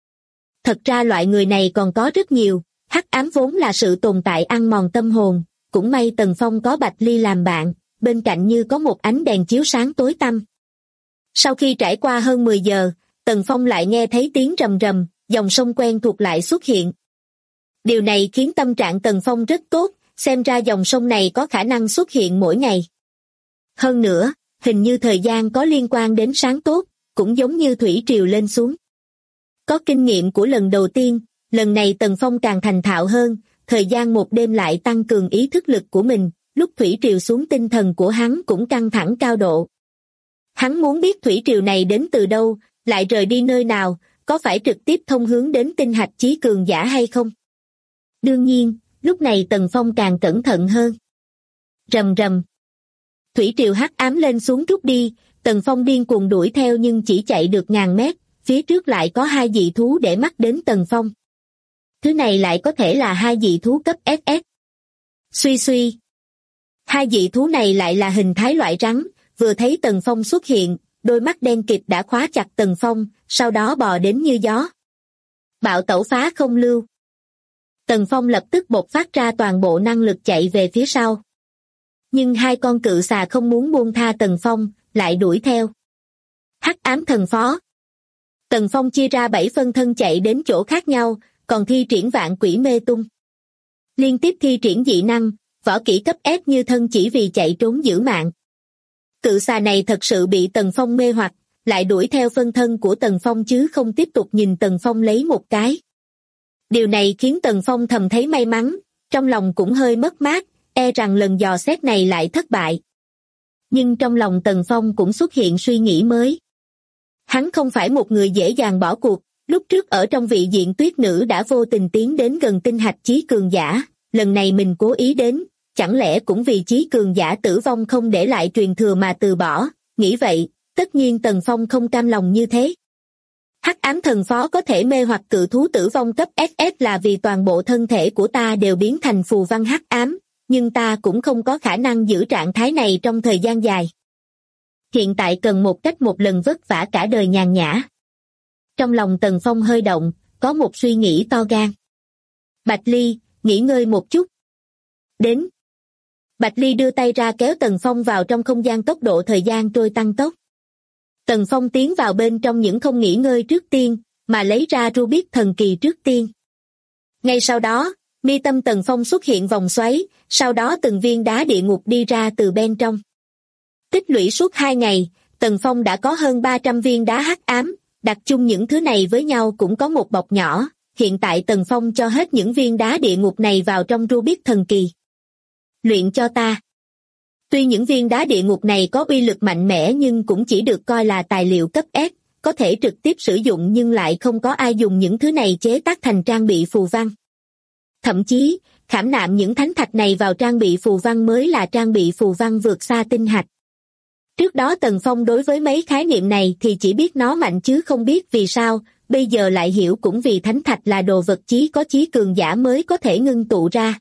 Thật ra loại người này còn có rất nhiều, hắc ám vốn là sự tồn tại ăn mòn tâm hồn, cũng may Tần Phong có Bạch Ly làm bạn, bên cạnh như có một ánh đèn chiếu sáng tối tăm. Sau khi trải qua hơn 10 giờ, Tần Phong lại nghe thấy tiếng rầm rầm, dòng sông quen thuộc lại xuất hiện. Điều này khiến tâm trạng Tần Phong rất tốt, xem ra dòng sông này có khả năng xuất hiện mỗi ngày. Hơn nữa, hình như thời gian có liên quan đến sáng tốt, cũng giống như thủy triều lên xuống. Có kinh nghiệm của lần đầu tiên, lần này Tần Phong càng thành thạo hơn, thời gian một đêm lại tăng cường ý thức lực của mình, lúc thủy triều xuống tinh thần của hắn cũng căng thẳng cao độ. Hắn muốn biết thủy triều này đến từ đâu, lại rời đi nơi nào, có phải trực tiếp thông hướng đến tinh hạch chí cường giả hay không? Đương nhiên, lúc này Tần Phong càng cẩn thận hơn. Rầm rầm. Thủy triều hắc ám lên xuống rút đi, Tần Phong điên cuồng đuổi theo nhưng chỉ chạy được ngàn mét, phía trước lại có hai dị thú để mắt đến Tần Phong. Thứ này lại có thể là hai dị thú cấp SS. Suy suy. Hai dị thú này lại là hình thái loại rắn, vừa thấy Tần Phong xuất hiện, đôi mắt đen kịt đã khóa chặt Tần Phong, sau đó bò đến như gió. Bạo tẩu phá không lưu. Tần Phong lập tức bộc phát ra toàn bộ năng lực chạy về phía sau. Nhưng hai con cự xà không muốn buông tha Tần Phong, lại đuổi theo. Hắc ám thần phó. Tần Phong chia ra 7 phân thân chạy đến chỗ khác nhau, còn thi triển vạn quỷ mê tung. Liên tiếp thi triển dị năng, võ kỹ cấp S như thân chỉ vì chạy trốn giữ mạng. Cự xà này thật sự bị Tần Phong mê hoặc, lại đuổi theo phân thân của Tần Phong chứ không tiếp tục nhìn Tần Phong lấy một cái. Điều này khiến Tần Phong thầm thấy may mắn, trong lòng cũng hơi mất mát, e rằng lần dò xét này lại thất bại. Nhưng trong lòng Tần Phong cũng xuất hiện suy nghĩ mới. Hắn không phải một người dễ dàng bỏ cuộc, lúc trước ở trong vị diện tuyết nữ đã vô tình tiến đến gần tinh hạch chí cường giả, lần này mình cố ý đến, chẳng lẽ cũng vì chí cường giả tử vong không để lại truyền thừa mà từ bỏ, nghĩ vậy, tất nhiên Tần Phong không cam lòng như thế. Hắc ám thần phó có thể mê hoặc cự thú tử vong cấp SS là vì toàn bộ thân thể của ta đều biến thành phù văn hắc ám, nhưng ta cũng không có khả năng giữ trạng thái này trong thời gian dài. Hiện tại cần một cách một lần vất vả cả đời nhàn nhã. Trong lòng Tần Phong hơi động, có một suy nghĩ to gan. Bạch Ly, nghỉ ngơi một chút. Đến. Bạch Ly đưa tay ra kéo Tần Phong vào trong không gian, tốc độ thời gian trôi tăng tốc. Tần Phong tiến vào bên trong những không nghỉ ngơi trước tiên, mà lấy ra Rubik thần kỳ trước tiên. Ngay sau đó, mi tâm Tần Phong xuất hiện vòng xoáy, sau đó từng viên đá địa ngục đi ra từ bên trong. Tích lũy suốt 2 ngày, Tần Phong đã có hơn 300 viên đá hắc ám, đặt chung những thứ này với nhau cũng có một bọc nhỏ, hiện tại Tần Phong cho hết những viên đá địa ngục này vào trong Rubik thần kỳ. Luyện cho ta. Tuy những viên đá địa ngục này có uy lực mạnh mẽ nhưng cũng chỉ được coi là tài liệu cấp S, có thể trực tiếp sử dụng nhưng lại không có ai dùng những thứ này chế tác thành trang bị phù văn. Thậm chí, khảm nạm những thánh thạch này vào trang bị phù văn mới là trang bị phù văn vượt xa tinh hạch. Trước đó Tần Phong đối với mấy khái niệm này thì chỉ biết nó mạnh chứ không biết vì sao, bây giờ lại hiểu cũng vì thánh thạch là đồ vật chí có chí cường giả mới có thể ngưng tụ ra.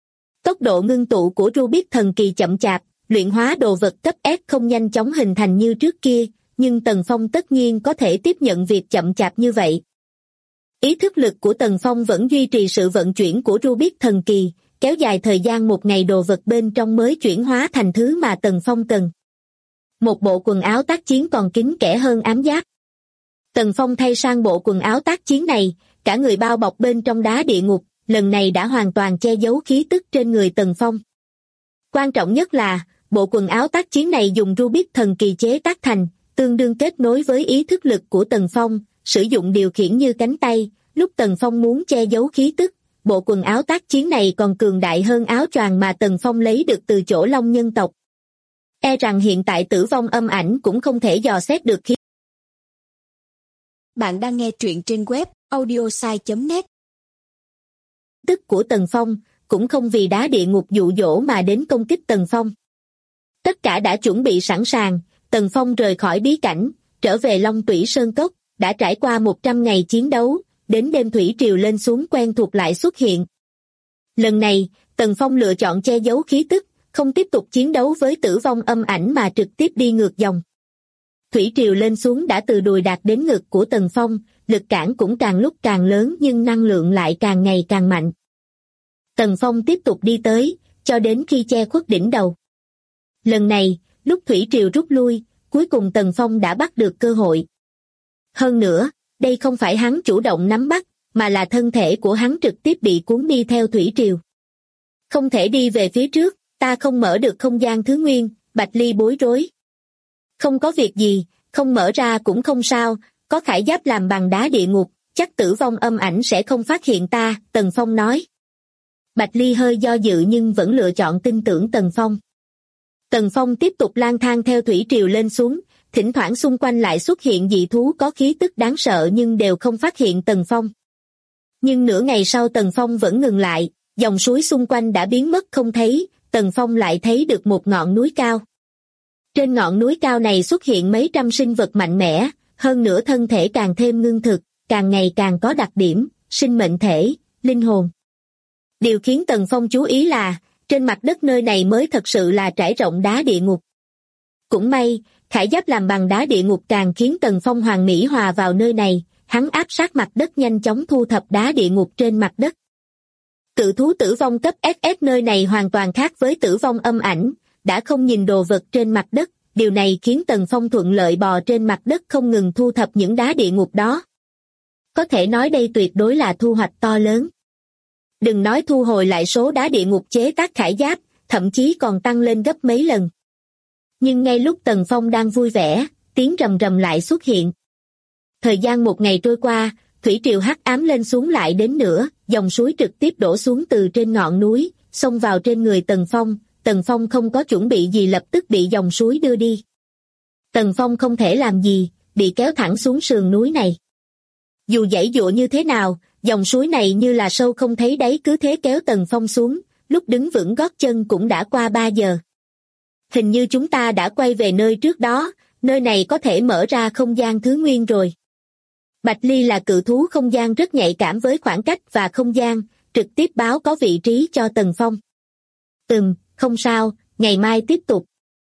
Tốc độ ngưng tụ của Rubik thần kỳ chậm chạp, luyện hóa đồ vật cấp S không nhanh chóng hình thành như trước kia, nhưng Tần Phong tất nhiên có thể tiếp nhận việc chậm chạp như vậy. Ý thức lực của Tần Phong vẫn duy trì sự vận chuyển của Rubik thần kỳ, kéo dài thời gian một ngày đồ vật bên trong mới chuyển hóa thành thứ mà Tần Phong cần. Một bộ quần áo tác chiến còn kín kẽ hơn ám giáp. Tần Phong thay sang bộ quần áo tác chiến này, cả người bao bọc bên trong đá địa ngục, lần này đã hoàn toàn che giấu khí tức trên người Tần Phong. Quan trọng nhất là, bộ quần áo tác chiến này dùng Rubik thần kỳ chế tác thành, tương đương kết nối với ý thức lực của Tần Phong, sử dụng điều khiển như cánh tay, lúc Tần Phong muốn che giấu khí tức, bộ quần áo tác chiến này còn cường đại hơn áo choàng mà Tần Phong lấy được từ chỗ Long nhân tộc. E rằng hiện tại Tử Vong Âm Ảnh cũng không thể dò xét được khí. Bạn đang nghe truyện trên web audiosai.net. Tức của Tần Phong, cũng không vì đá địa ngục dụ dỗ mà đến công kích Tần Phong. Tất cả đã chuẩn bị sẵn sàng, Tần Phong rời khỏi bí cảnh, trở về Long Tủy Sơn Cốc, đã trải qua 100 ngày chiến đấu, đến đêm thủy triều lên xuống quen thuộc lại xuất hiện. Lần này, Tần Phong lựa chọn che giấu khí tức, không tiếp tục chiến đấu với Tử Vong Âm Ảnh mà trực tiếp đi ngược dòng. Thủy triều lên xuống đã từ đùi đạt đến ngực của Tần Phong, lực cản cũng càng lúc càng lớn nhưng năng lượng lại càng ngày càng mạnh. Tần Phong tiếp tục đi tới, cho đến khi che khuất đỉnh đầu. Lần này, lúc thủy triều rút lui, cuối cùng Tần Phong đã bắt được cơ hội. Hơn nữa, đây không phải hắn chủ động nắm bắt, mà là thân thể của hắn trực tiếp bị cuốn đi theo thủy triều. Không thể đi về phía trước, ta không mở được không gian thứ nguyên, Bạch Ly bối rối. Không có việc gì, không mở ra cũng không sao, có khải giáp làm bằng đá địa ngục, chắc Tử Vong Âm Ảnh sẽ không phát hiện ta, Tần Phong nói. Bạch Ly hơi do dự nhưng vẫn lựa chọn tin tưởng Tần Phong. Tần Phong tiếp tục lang thang theo thủy triều lên xuống, thỉnh thoảng xung quanh lại xuất hiện dị thú có khí tức đáng sợ nhưng đều không phát hiện Tần Phong. Nhưng nửa ngày sau Tần Phong vẫn ngừng lại, dòng suối xung quanh đã biến mất không thấy, Tần Phong lại thấy được một ngọn núi cao. Trên ngọn núi cao này xuất hiện mấy trăm sinh vật mạnh mẽ, hơn nữa thân thể càng thêm ngưng thực, càng ngày càng có đặc điểm, sinh mệnh thể, linh hồn. Điều khiến Tần Phong chú ý là, trên mặt đất nơi này mới thật sự là trải rộng đá địa ngục. Cũng may, khải giáp làm bằng đá địa ngục càng khiến Tần Phong hoàn mỹ hòa vào nơi này, hắn áp sát mặt đất nhanh chóng thu thập đá địa ngục trên mặt đất. Cự thú tử vong cấp SS nơi này hoàn toàn khác với tử vong âm ảnh, đã không nhìn đồ vật trên mặt đất, điều này khiến Tần Phong thuận lợi bò trên mặt đất không ngừng thu thập những đá địa ngục đó. Có thể nói đây tuyệt đối là thu hoạch to lớn. Đừng nói thu hồi lại số đá địa ngục chế tác khải giáp, thậm chí còn tăng lên gấp mấy lần. Nhưng ngay lúc Tần Phong đang vui vẻ, tiếng rầm rầm lại xuất hiện. Thời gian một ngày trôi qua, thủy triều hắc ám lên xuống lại đến nữa, dòng suối trực tiếp đổ xuống từ trên ngọn núi, xông vào trên người Tần Phong. Tần Phong không có chuẩn bị gì lập tức bị dòng suối đưa đi. Tần Phong không thể làm gì, bị kéo thẳng xuống sườn núi này. Dù giãy giụa như thế nào, dòng suối này như là sâu không thấy đáy cứ thế kéo Tần Phong xuống, lúc đứng vững gót chân cũng đã qua 3 giờ. Hình như chúng ta đã quay về nơi trước đó, nơi này có thể mở ra không gian thứ nguyên rồi. Bạch Ly là cự thú không gian rất nhạy cảm với khoảng cách và không gian, trực tiếp báo có vị trí cho Tần Phong. Không sao, ngày mai tiếp tục.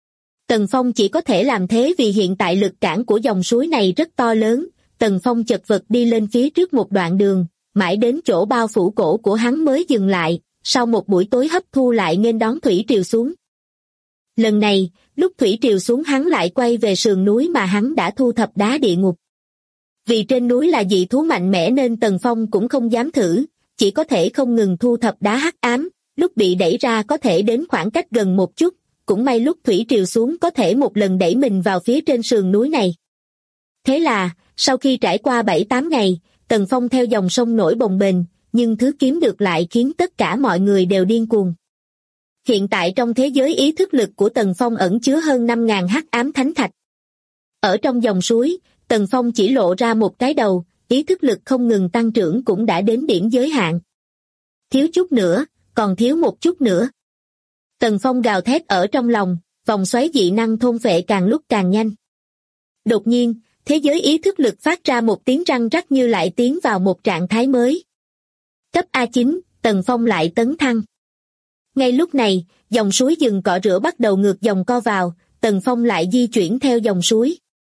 Tần Phong chỉ có thể làm thế vì hiện tại lực cản của dòng suối này rất to lớn. Tần Phong chật vật đi lên phía trước một đoạn đường, mãi đến chỗ bao phủ cổ của hắn mới dừng lại, sau một buổi tối hấp thu lại nghênh đón thủy triều xuống. Lần này, lúc thủy triều xuống hắn lại quay về sườn núi mà hắn đã thu thập đá địa ngục. Vì trên núi là dị thú mạnh mẽ nên Tần Phong cũng không dám thử, chỉ có thể không ngừng thu thập đá hắc ám, lúc bị đẩy ra có thể đến khoảng cách gần một chút, cũng may lúc thủy triều xuống có thể một lần đẩy mình vào phía trên sườn núi này. Thế là, sau khi trải qua 7-8 ngày, Tần Phong theo dòng sông nổi bồng bềnh, nhưng thứ kiếm được lại khiến tất cả mọi người đều điên cuồng. Hiện tại trong thế giới ý thức lực của Tần Phong ẩn chứa hơn 5.000 hắc ám thánh thạch. Ở trong dòng suối, Tần Phong chỉ lộ ra một cái đầu, ý thức lực không ngừng tăng trưởng cũng đã đến điểm giới hạn. Thiếu chút nữa, còn thiếu một chút nữa. Tần Phong gào thét ở trong lòng, vòng xoáy dị năng thôn phệ càng lúc càng nhanh. Đột nhiên, thế giới ý thức lực phát ra một tiếng răng rắc như lại tiến vào một trạng thái mới. Cấp A9, Tần Phong lại tấn thăng. Ngay lúc này, dòng suối dừng cọ rửa bắt đầu ngược dòng co vào, Tần Phong lại di chuyển theo dòng suối.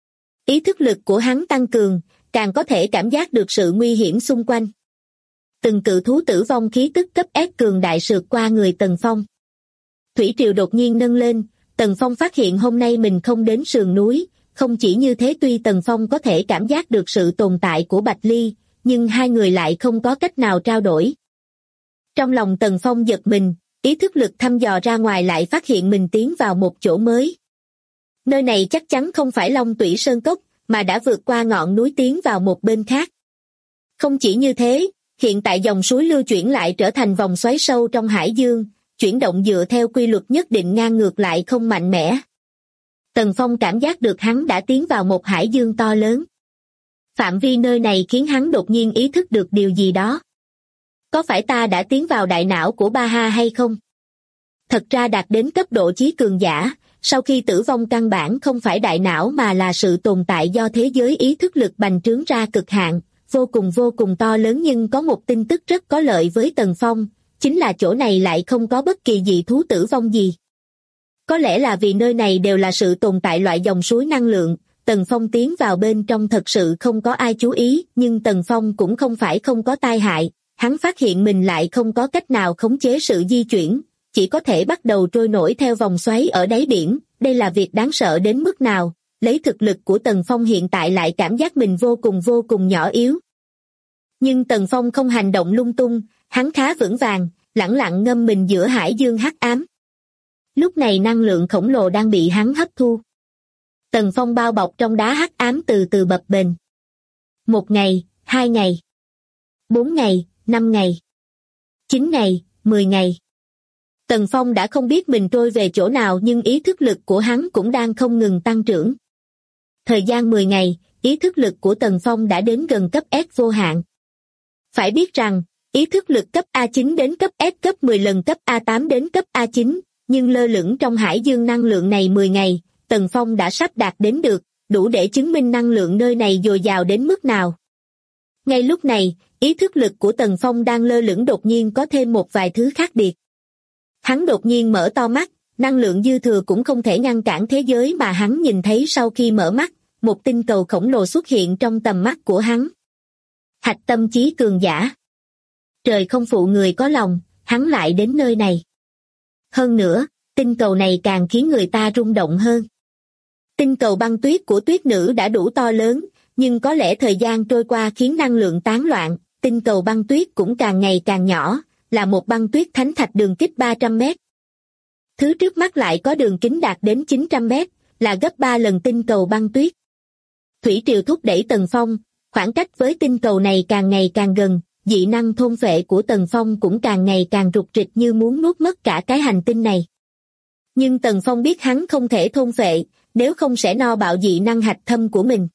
Ý thức lực của hắn tăng cường, càng có thể cảm giác được sự nguy hiểm xung quanh. Từng cự thú tử vong khí tức cấp S cường đại sượt qua người Tần Phong. Thủy triều đột nhiên nâng lên, Tần Phong phát hiện hôm nay mình không đến sườn núi, không chỉ như thế tuy Tần Phong có thể cảm giác được sự tồn tại của Bạch Ly, nhưng hai người lại không có cách nào trao đổi. Trong lòng Tần Phong giật mình, ý thức lực thăm dò ra ngoài lại phát hiện mình tiến vào một chỗ mới. Nơi này chắc chắn không phải Long Tủy Sơn Cốc, mà đã vượt qua ngọn núi tiến vào một bên khác. Không chỉ như thế, hiện tại dòng suối lưu chuyển lại trở thành vòng xoáy sâu trong hải dương, chuyển động dựa theo quy luật nhất định ngang ngược lại không mạnh mẽ. Tần Phong cảm giác được hắn đã tiến vào một hải dương to lớn. Phạm vi nơi này khiến hắn đột nhiên ý thức được điều gì đó. Có phải ta đã tiến vào đại não của Baha hay không? Thật ra đạt đến cấp độ trí cường giả, sau khi tử vong căn bản không phải đại não mà là sự tồn tại do thế giới ý thức lực bành trướng ra cực hạn, vô cùng to lớn nhưng có một tin tức rất có lợi với Tần Phong, chính là chỗ này lại không có bất kỳ dị thú tử vong gì. Có lẽ là vì nơi này đều là sự tồn tại loại dòng suối năng lượng, Tần Phong tiến vào bên trong thật sự không có ai chú ý, nhưng Tần Phong cũng không phải không có tai hại, hắn phát hiện mình lại không có cách nào khống chế sự di chuyển, chỉ có thể bắt đầu trôi nổi theo vòng xoáy ở đáy biển, đây là việc đáng sợ đến mức nào, lấy thực lực của Tần Phong hiện tại lại cảm giác mình vô cùng nhỏ yếu. Nhưng Tần Phong không hành động lung tung, hắn khá vững vàng, lẳng lặng ngâm mình giữa hải dương hắc ám. Lúc này năng lượng khổng lồ đang bị hắn hấp thu. Tần Phong bao bọc trong đá hắc ám từ từ bập bềnh. 1 ngày, 2 ngày, 4 ngày, 5 ngày, 9 ngày, 10 ngày. Tần Phong đã không biết mình trôi về chỗ nào nhưng ý thức lực của hắn cũng đang không ngừng tăng trưởng. Thời gian 10 ngày, ý thức lực của Tần Phong đã đến gần cấp S vô hạn. Phải biết rằng, ý thức lực cấp A9 đến cấp S gấp 10 lần cấp A8 đến cấp A9, nhưng lơ lửng trong hải dương năng lượng này 10 ngày, Tần Phong đã sắp đạt đến được, đủ để chứng minh năng lượng nơi này dồi dào đến mức nào. Ngay lúc này, ý thức lực của Tần Phong đang lơ lửng đột nhiên có thêm một vài thứ khác biệt. Hắn đột nhiên mở to mắt, năng lượng dư thừa cũng không thể ngăn cản thế giới mà hắn nhìn thấy sau khi mở mắt, một tinh cầu khổng lồ xuất hiện trong tầm mắt của hắn. Hạch tâm chí cường giả. Trời không phụ người có lòng, hắn lại đến nơi này. Hơn nữa, tinh cầu này càng khiến người ta rung động hơn. Tinh cầu băng tuyết của tuyết nữ đã đủ to lớn, nhưng có lẽ thời gian trôi qua khiến năng lượng tán loạn, tinh cầu băng tuyết cũng càng ngày càng nhỏ, là một băng tuyết thánh thạch đường kính 300 mét. Thứ trước mắt lại có đường kính đạt đến 900 mét, là gấp 3 lần tinh cầu băng tuyết. Thủy triều thúc đẩy Tần Phong, khoảng cách với tinh cầu này càng ngày càng gần, dị năng thôn phệ của Tần Phong cũng càng ngày càng rục rịch như muốn nuốt mất cả cái hành tinh này. Nhưng Tần Phong biết hắn không thể thôn phệ, nếu không sẽ no bạo dị năng hạch thâm của mình.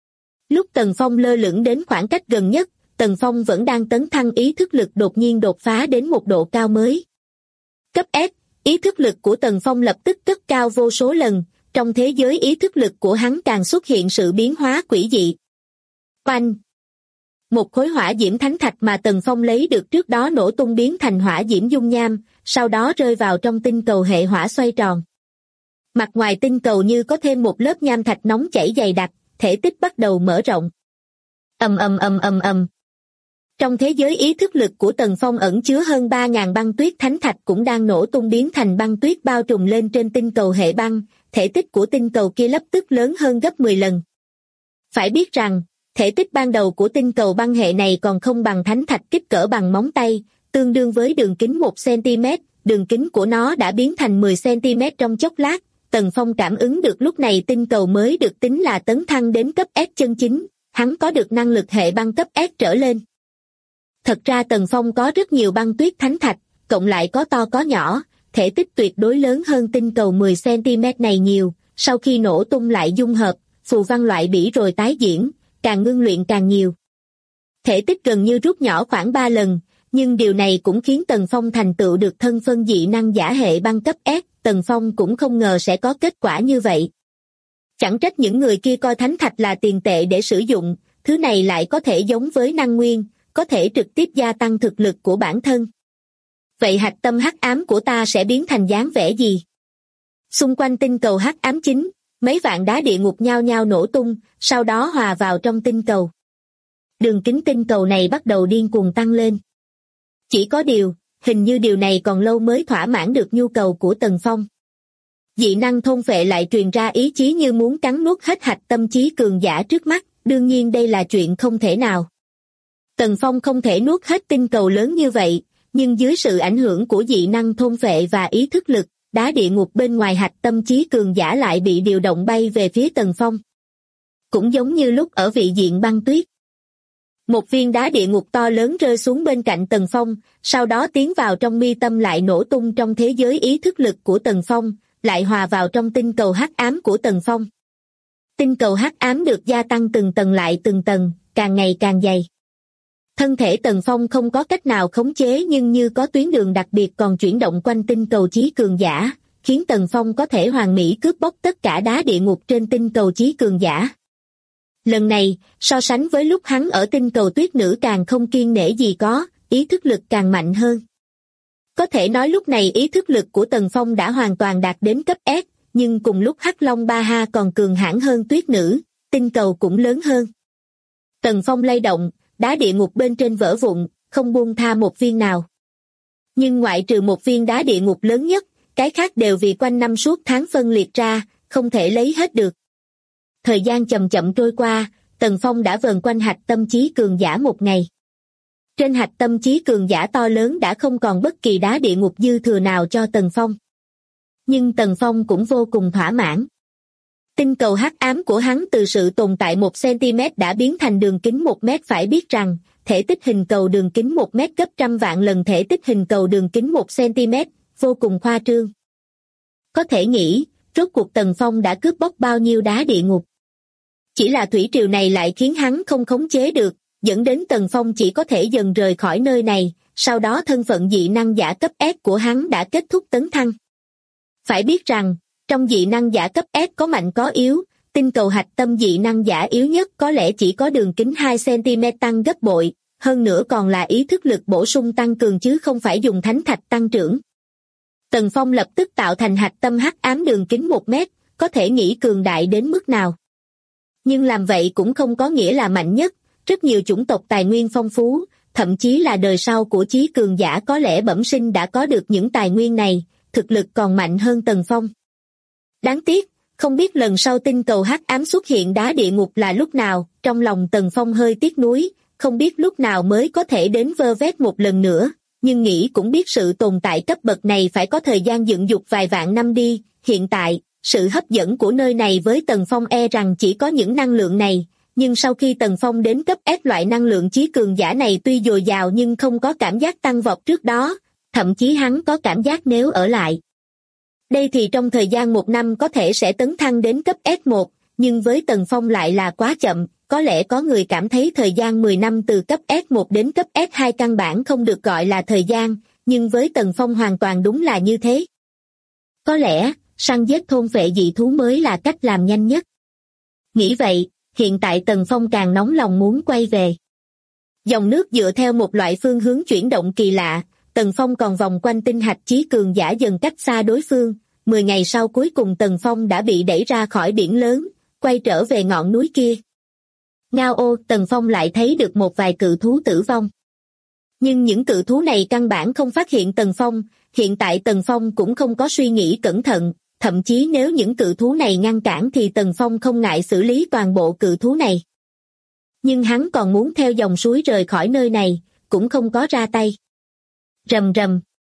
Lúc Tần Phong lơ lửng đến khoảng cách gần nhất, Tần Phong vẫn đang tấn thăng ý thức lực đột nhiên đột phá đến một độ cao mới. Cấp S, ý thức lực của Tần Phong lập tức cất cao vô số lần, trong thế giới ý thức lực của hắn càng xuất hiện sự biến hóa quỷ dị. Oanh! Một khối hỏa diễm thánh thạch mà Tần Phong lấy được trước đó nổ tung biến thành hỏa diễm dung nham, sau đó rơi vào trong tinh cầu hệ hỏa xoay tròn. Mặt ngoài tinh cầu như có thêm một lớp nham thạch nóng chảy dày đặc, thể tích bắt đầu mở rộng. Ầm ầm ầm ầm ầm. Trong thế giới ý thức lực của Tần Phong ẩn chứa hơn 3.000 băng tuyết thánh thạch cũng đang nổ tung biến thành băng tuyết bao trùm lên trên tinh cầu hệ băng, thể tích của tinh cầu kia lập tức lớn hơn gấp 10 lần. Phải biết rằng, thể tích ban đầu của tinh cầu băng hệ này còn không bằng thánh thạch kích cỡ bằng móng tay, tương đương với đường kính 1 cm, đường kính của nó đã biến thành 10 cm trong chốc lát. Tần Phong cảm ứng được lúc này tinh cầu mới được tính là tấn thăng đến cấp S chân chính, hắn có được năng lực hệ băng cấp S trở lên. Thật ra Tần Phong có rất nhiều băng tuyết thánh thạch, cộng lại có to có nhỏ, thể tích tuyệt đối lớn hơn tinh cầu 10 cm này nhiều, sau khi nổ tung lại dung hợp, phù văn loại bỉ rồi tái diễn, càng ngưng luyện càng nhiều. Thể tích gần như rút nhỏ khoảng 3 lần, nhưng điều này cũng khiến Tần Phong thành tựu được thân phân dị năng giả hệ băng cấp S, Tần Phong cũng không ngờ sẽ có kết quả như vậy. Chẳng trách những người kia coi thánh thạch là tiền tệ để sử dụng, thứ này lại có thể giống với năng nguyên, có thể trực tiếp gia tăng thực lực của bản thân. Vậy hạch tâm hắc ám của ta sẽ biến thành dáng vẻ gì? Xung quanh tinh cầu hắc ám chính, mấy vạn đá địa ngục nhao nhao nổ tung, sau đó hòa vào trong tinh cầu. Đường kính tinh cầu này bắt đầu điên cuồng tăng lên. Chỉ có điều, hình như điều này còn lâu mới thỏa mãn được nhu cầu của Tần Phong. Dị năng thôn phệ lại truyền ra ý chí như muốn cắn nuốt hết hạch tâm trí cường giả trước mắt, đương nhiên đây là chuyện không thể nào. Tần Phong không thể nuốt hết tinh cầu lớn như vậy, nhưng dưới sự ảnh hưởng của dị năng thôn phệ và ý thức lực, đá địa ngục bên ngoài hạch tâm trí cường giả lại bị điều động bay về phía Tần Phong. Cũng giống như lúc ở vị diện băng tuyết. Một viên đá địa ngục to lớn rơi xuống bên cạnh Tần Phong, sau đó tiến vào trong mi tâm lại nổ tung trong thế giới ý thức lực của Tần Phong, lại hòa vào trong tinh cầu hắc ám của Tần Phong. Tinh cầu hắc ám được gia tăng từng tầng lại từng tầng, càng ngày càng dày. Thân thể Tần Phong không có cách nào khống chế nhưng như có tuyến đường đặc biệt còn chuyển động quanh tinh cầu chí cường giả, khiến Tần Phong có thể hoàn mỹ cướp bóc tất cả đá địa ngục trên tinh cầu chí cường giả. Lần này, so sánh với lúc hắn ở tinh cầu tuyết nữ càng không kiêng nể gì có, ý thức lực càng mạnh hơn. Có thể nói lúc này ý thức lực của Tần Phong đã hoàn toàn đạt đến cấp S, nhưng cùng lúc Hắc Long Ba Ha còn cường hãn hơn tuyết nữ, tinh cầu cũng lớn hơn. Tần Phong lay động, đá địa ngục bên trên vỡ vụn, không buông tha một viên nào. Nhưng ngoại trừ một viên đá địa ngục lớn nhất, cái khác đều vì quanh năm suốt tháng phân liệt ra, không thể lấy hết được. Thời gian chậm chậm trôi qua, Tần Phong đã vờn quanh hạch tâm chí cường giả một ngày. Trên hạch tâm chí cường giả to lớn đã không còn bất kỳ đá địa ngục dư thừa nào cho Tần Phong. Nhưng Tần Phong cũng vô cùng thỏa mãn. Tinh cầu hắc ám của hắn từ sự tồn tại 1 cm đã biến thành đường kính 1 mét, phải biết rằng, thể tích hình cầu đường kính 1 mét gấp trăm vạn lần thể tích hình cầu đường kính 1 cm, vô cùng khoa trương. Có thể nghĩ, rốt cuộc Tần Phong đã cướp bóc bao nhiêu đá địa ngục. Chỉ là thủy triều này lại khiến hắn không khống chế được, dẫn đến Tần Phong chỉ có thể dần rời khỏi nơi này, sau đó thân phận dị năng giả cấp S của hắn đã kết thúc tấn thăng. Phải biết rằng, trong dị năng giả cấp S có mạnh có yếu, tinh cầu hạch tâm dị năng giả yếu nhất có lẽ chỉ có đường kính 2 cm tăng gấp bội, hơn nữa còn là ý thức lực bổ sung tăng cường chứ không phải dùng thánh thạch tăng trưởng. Tần Phong lập tức tạo thành hạch tâm hắc ám đường kính 1 mét, có thể nghĩ cường đại đến mức nào. Nhưng làm vậy cũng không có nghĩa là mạnh nhất, rất nhiều chủng tộc tài nguyên phong phú, thậm chí là đời sau của chí cường giả có lẽ bẩm sinh đã có được những tài nguyên này, thực lực còn mạnh hơn Tần Phong. Đáng tiếc, không biết lần sau tinh cầu hắc ám xuất hiện đá địa ngục là lúc nào, trong lòng Tần Phong hơi tiếc nuối, không biết lúc nào mới có thể đến vơ vét một lần nữa, nhưng nghĩ cũng biết sự tồn tại cấp bậc này phải có thời gian dựng dục vài vạn năm đi, hiện tại, sự hấp dẫn của nơi này với Tần Phong e rằng chỉ có những năng lượng này, nhưng sau khi Tần Phong đến cấp S loại năng lượng chí cường giả này tuy dồi dào nhưng không có cảm giác tăng vọt trước đó, thậm chí hắn có cảm giác nếu ở lại đây thì trong thời gian 1 năm có thể sẽ tấn thăng đến cấp S1, nhưng với Tần Phong lại là quá chậm, có lẽ có người cảm thấy thời gian 10 năm từ cấp S1 đến cấp S2 căn bản không được gọi là thời gian, nhưng với Tần Phong hoàn toàn đúng là như thế. Có lẽ, săn giết thôn vệ dị thú mới là cách làm nhanh nhất. Nghĩ vậy, hiện tại Tần Phong càng nóng lòng muốn quay về. Dòng nước dựa theo một loại phương hướng chuyển động kỳ lạ, Tần Phong còn vòng quanh tinh hạch chí cường giả dần cách xa đối phương, 10 ngày sau cuối cùng Tần Phong đã bị đẩy ra khỏi biển lớn, quay trở về ngọn núi kia. Ngao ô, Tần Phong lại thấy được một vài cự thú tử vong. Nhưng những cự thú này căn bản không phát hiện Tần Phong, hiện tại Tần Phong cũng không có suy nghĩ cẩn thận, thậm chí nếu những cự thú này ngăn cản thì Tần Phong không ngại xử lý toàn bộ cự thú này. Nhưng hắn còn muốn theo dòng suối rời khỏi nơi này, cũng không có ra tay. Rầm rầm.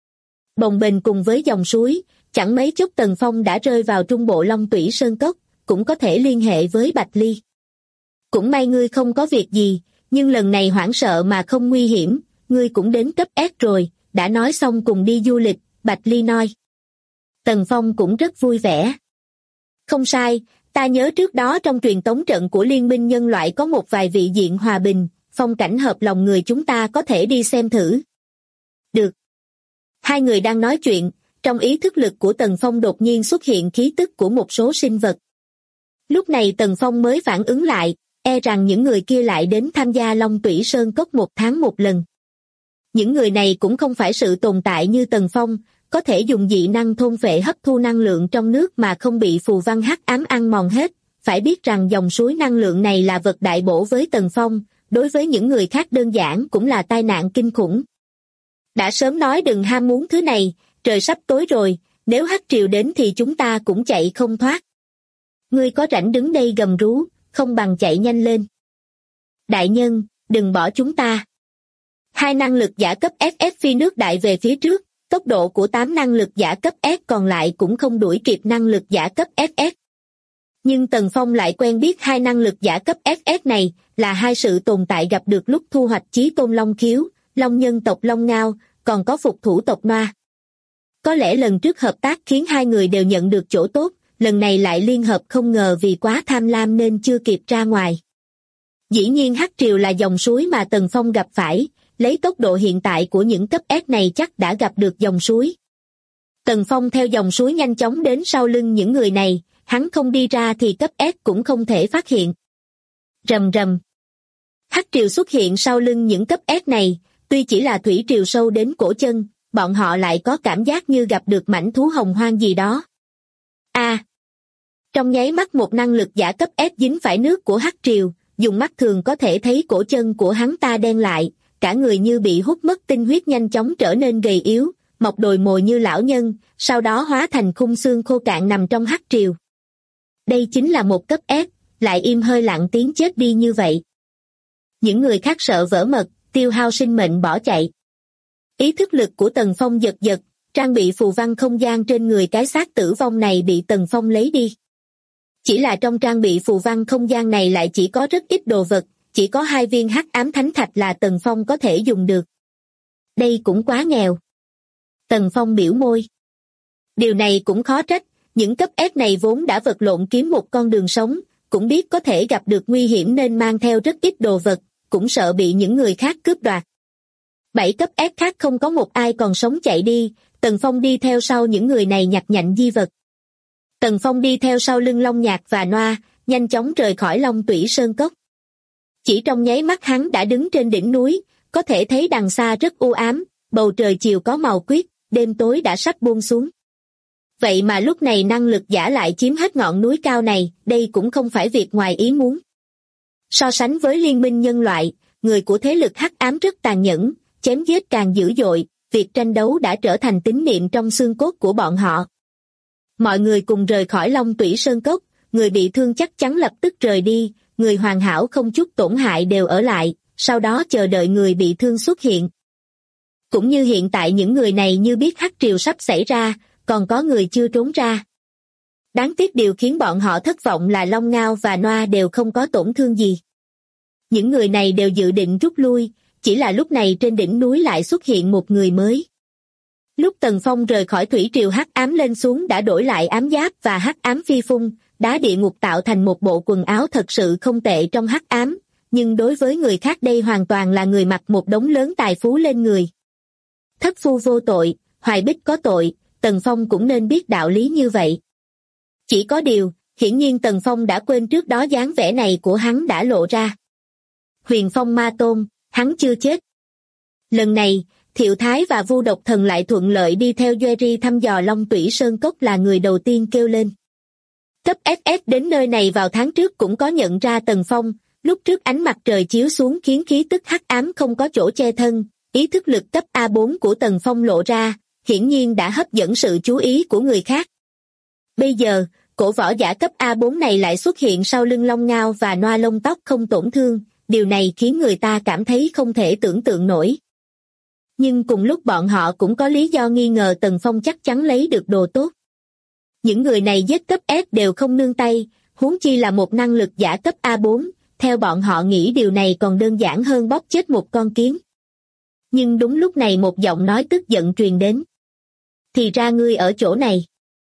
Bồng bềnh cùng với dòng suối, chẳng mấy chốc Tần Phong đã rơi vào trung bộ Long Tủy Sơn Cốc, cũng có thể liên hệ với Bạch Ly. Cũng may ngươi không có việc gì, nhưng lần này hoảng sợ mà không nguy hiểm, ngươi cũng đến cấp S rồi, đã nói xong cùng đi du lịch, Bạch Ly nói. Tần Phong cũng rất vui vẻ. Không sai, ta nhớ trước đó trong truyền tống trận của Liên minh nhân loại có một vài vị diện hòa bình, phong cảnh hợp lòng người chúng ta có thể đi xem thử. Được. Hai người đang nói chuyện, trong ý thức lực của Tần Phong đột nhiên xuất hiện khí tức của một số sinh vật. Lúc này Tần Phong mới phản ứng lại, e rằng những người kia lại đến tham gia Long Tủy Sơn Cốc 1 tháng một lần. Những người này cũng không phải sự tồn tại như Tần Phong, có thể dùng dị năng thôn phệ hấp thu năng lượng trong nước mà không bị phù văn hắc ám ăn mòn hết. Phải biết rằng dòng suối năng lượng này là vật đại bổ với Tần Phong, đối với những người khác đơn giản cũng là tai nạn kinh khủng. Đã sớm nói đừng ham muốn thứ này, trời sắp tối rồi, nếu hắc triều đến thì chúng ta cũng chạy không thoát. Ngươi có rảnh đứng đây gầm rú, không bằng chạy nhanh lên. Đại nhân, đừng bỏ chúng ta. 2 năng lực giả cấp SS phi nước đại về phía trước, tốc độ của 8 năng lực giả cấp S còn lại cũng không đuổi kịp năng lực giả cấp SS. Nhưng Tần Phong lại quen biết 2 năng lực giả cấp SS này, là 2 sự tồn tại gặp được lúc thu hoạch chí tôn long khiếu, long nhân tộc Long Ngao, còn có phục thủ tộc Noa. Có lẽ lần trước hợp tác khiến 2 người đều nhận được chỗ tốt, lần này lại liên hợp không ngờ vì quá tham lam nên chưa kịp ra ngoài. Dĩ nhiên hắc triều là dòng suối mà Tần Phong gặp phải, lấy tốc độ hiện tại của những cấp S này chắc đã gặp được dòng suối. Tần Phong theo dòng suối nhanh chóng đến sau lưng những người này, hắn không đi ra thì cấp S cũng không thể phát hiện. Rầm rầm. Hắc triều xuất hiện sau lưng những cấp S này, tuy chỉ là thủy triều sâu đến cổ chân, bọn họ lại có cảm giác như gặp được mảnh thú hồng hoang gì đó. Trong nháy mắt một năng lực giả cấp S dính phải nước của hắc triều, dùng mắt thường có thể thấy cổ chân của hắn ta đen lại, cả người như bị hút mất tinh huyết nhanh chóng trở nên gầy yếu, mọc đồi mồi như lão nhân, sau đó hóa thành khung xương khô cạn nằm trong hắc triều. Đây chính là một cấp S, lại im hơi lặng tiếng chết đi như vậy. Những người khác sợ vỡ mật, tiêu hao sinh mệnh bỏ chạy. Ý thức lực của Tần Phong giật giật, trang bị phù văn không gian trên người cái xác tử vong này bị Tần Phong lấy đi. Chỉ là trong trang bị phù văn không gian này lại chỉ có rất ít đồ vật, chỉ có 2 viên hắc ám thánh thạch là Tần Phong có thể dùng được. Đây cũng quá nghèo. Tần Phong biểu môi. Điều này cũng khó trách, những cấp S này vốn đã vật lộn kiếm một con đường sống, cũng biết có thể gặp được nguy hiểm nên mang theo rất ít đồ vật, cũng sợ bị những người khác cướp đoạt. 7 cấp S khác không có một ai còn sống chạy đi, Tần Phong đi theo sau những người này nhặt nhạnh di vật. Tần Phong đi theo sau lưng Long Nhạc và Noa, nhanh chóng rời khỏi Long Tủy Sơn Cốc. Chỉ trong nháy mắt hắn đã đứng trên đỉnh núi, có thể thấy đằng xa rất u ám, bầu trời chiều có màu quyết, đêm tối đã sắp buông xuống. Vậy mà lúc này năng lực giả lại chiếm hết ngọn núi cao này, đây cũng không phải việc ngoài ý muốn. So sánh với liên minh nhân loại, người của thế lực hắc ám rất tàn nhẫn, chém giết càng dữ dội, việc tranh đấu đã trở thành tín niệm trong xương cốt của bọn họ. Mọi người cùng rời khỏi Long Tủy Sơn Cốc, người bị thương chắc chắn lập tức rời đi, người hoàn hảo không chút tổn hại đều ở lại, sau đó chờ đợi người bị thương xuất hiện. Cũng như hiện tại những người này như biết hắc triều sắp xảy ra, còn có người chưa trốn ra. Đáng tiếc điều khiến bọn họ thất vọng là Long Ngao và Noa đều không có tổn thương gì. Những người này đều dự định rút lui, chỉ là lúc này trên đỉnh núi lại xuất hiện một người mới. Lúc Tần Phong rời khỏi thủy triều hắc ám lên xuống đã đổi lại ám giáp và hắc ám phi phung, đá địa ngục tạo thành một bộ quần áo thật sự không tệ trong hắc ám, nhưng đối với người khác đây hoàn toàn là người mặc một đống lớn tài phú lên người. Thất phu vô tội, Hoài Bích có tội, Tần Phong cũng nên biết đạo lý như vậy. Chỉ có điều, hiển nhiên Tần Phong đã quên trước đó dáng vẻ này của hắn đã lộ ra. Huyền Phong Ma Tôn, hắn chưa chết. Lần này, Thiệu Thái và Vu Độc Thần lại thuận lợi đi theo Jerry thăm dò Long Tủy Sơn Cốc là người đầu tiên kêu lên. Cấp SS đến nơi này vào tháng trước cũng có nhận ra Tần Phong, lúc trước ánh mặt trời chiếu xuống khiến khí tức hắc ám không có chỗ che thân, ý thức lực cấp A4 của Tần Phong lộ ra, hiển nhiên đã hấp dẫn sự chú ý của người khác. Bây giờ, cổ võ giả cấp A4 này lại xuất hiện sau lưng Long Ngao và Noa lông tóc không tổn thương, điều này khiến người ta cảm thấy không thể tưởng tượng nổi. Nhưng cùng lúc bọn họ cũng có lý do nghi ngờ Tần Phong chắc chắn lấy được đồ tốt. Những người này giết cấp S đều không nương tay, huống chi là một năng lực giả cấp A4, theo bọn họ nghĩ điều này còn đơn giản hơn bóp chết một con kiến. Nhưng đúng lúc này một giọng nói tức giận truyền đến. Thì ra ngươi ở chỗ này.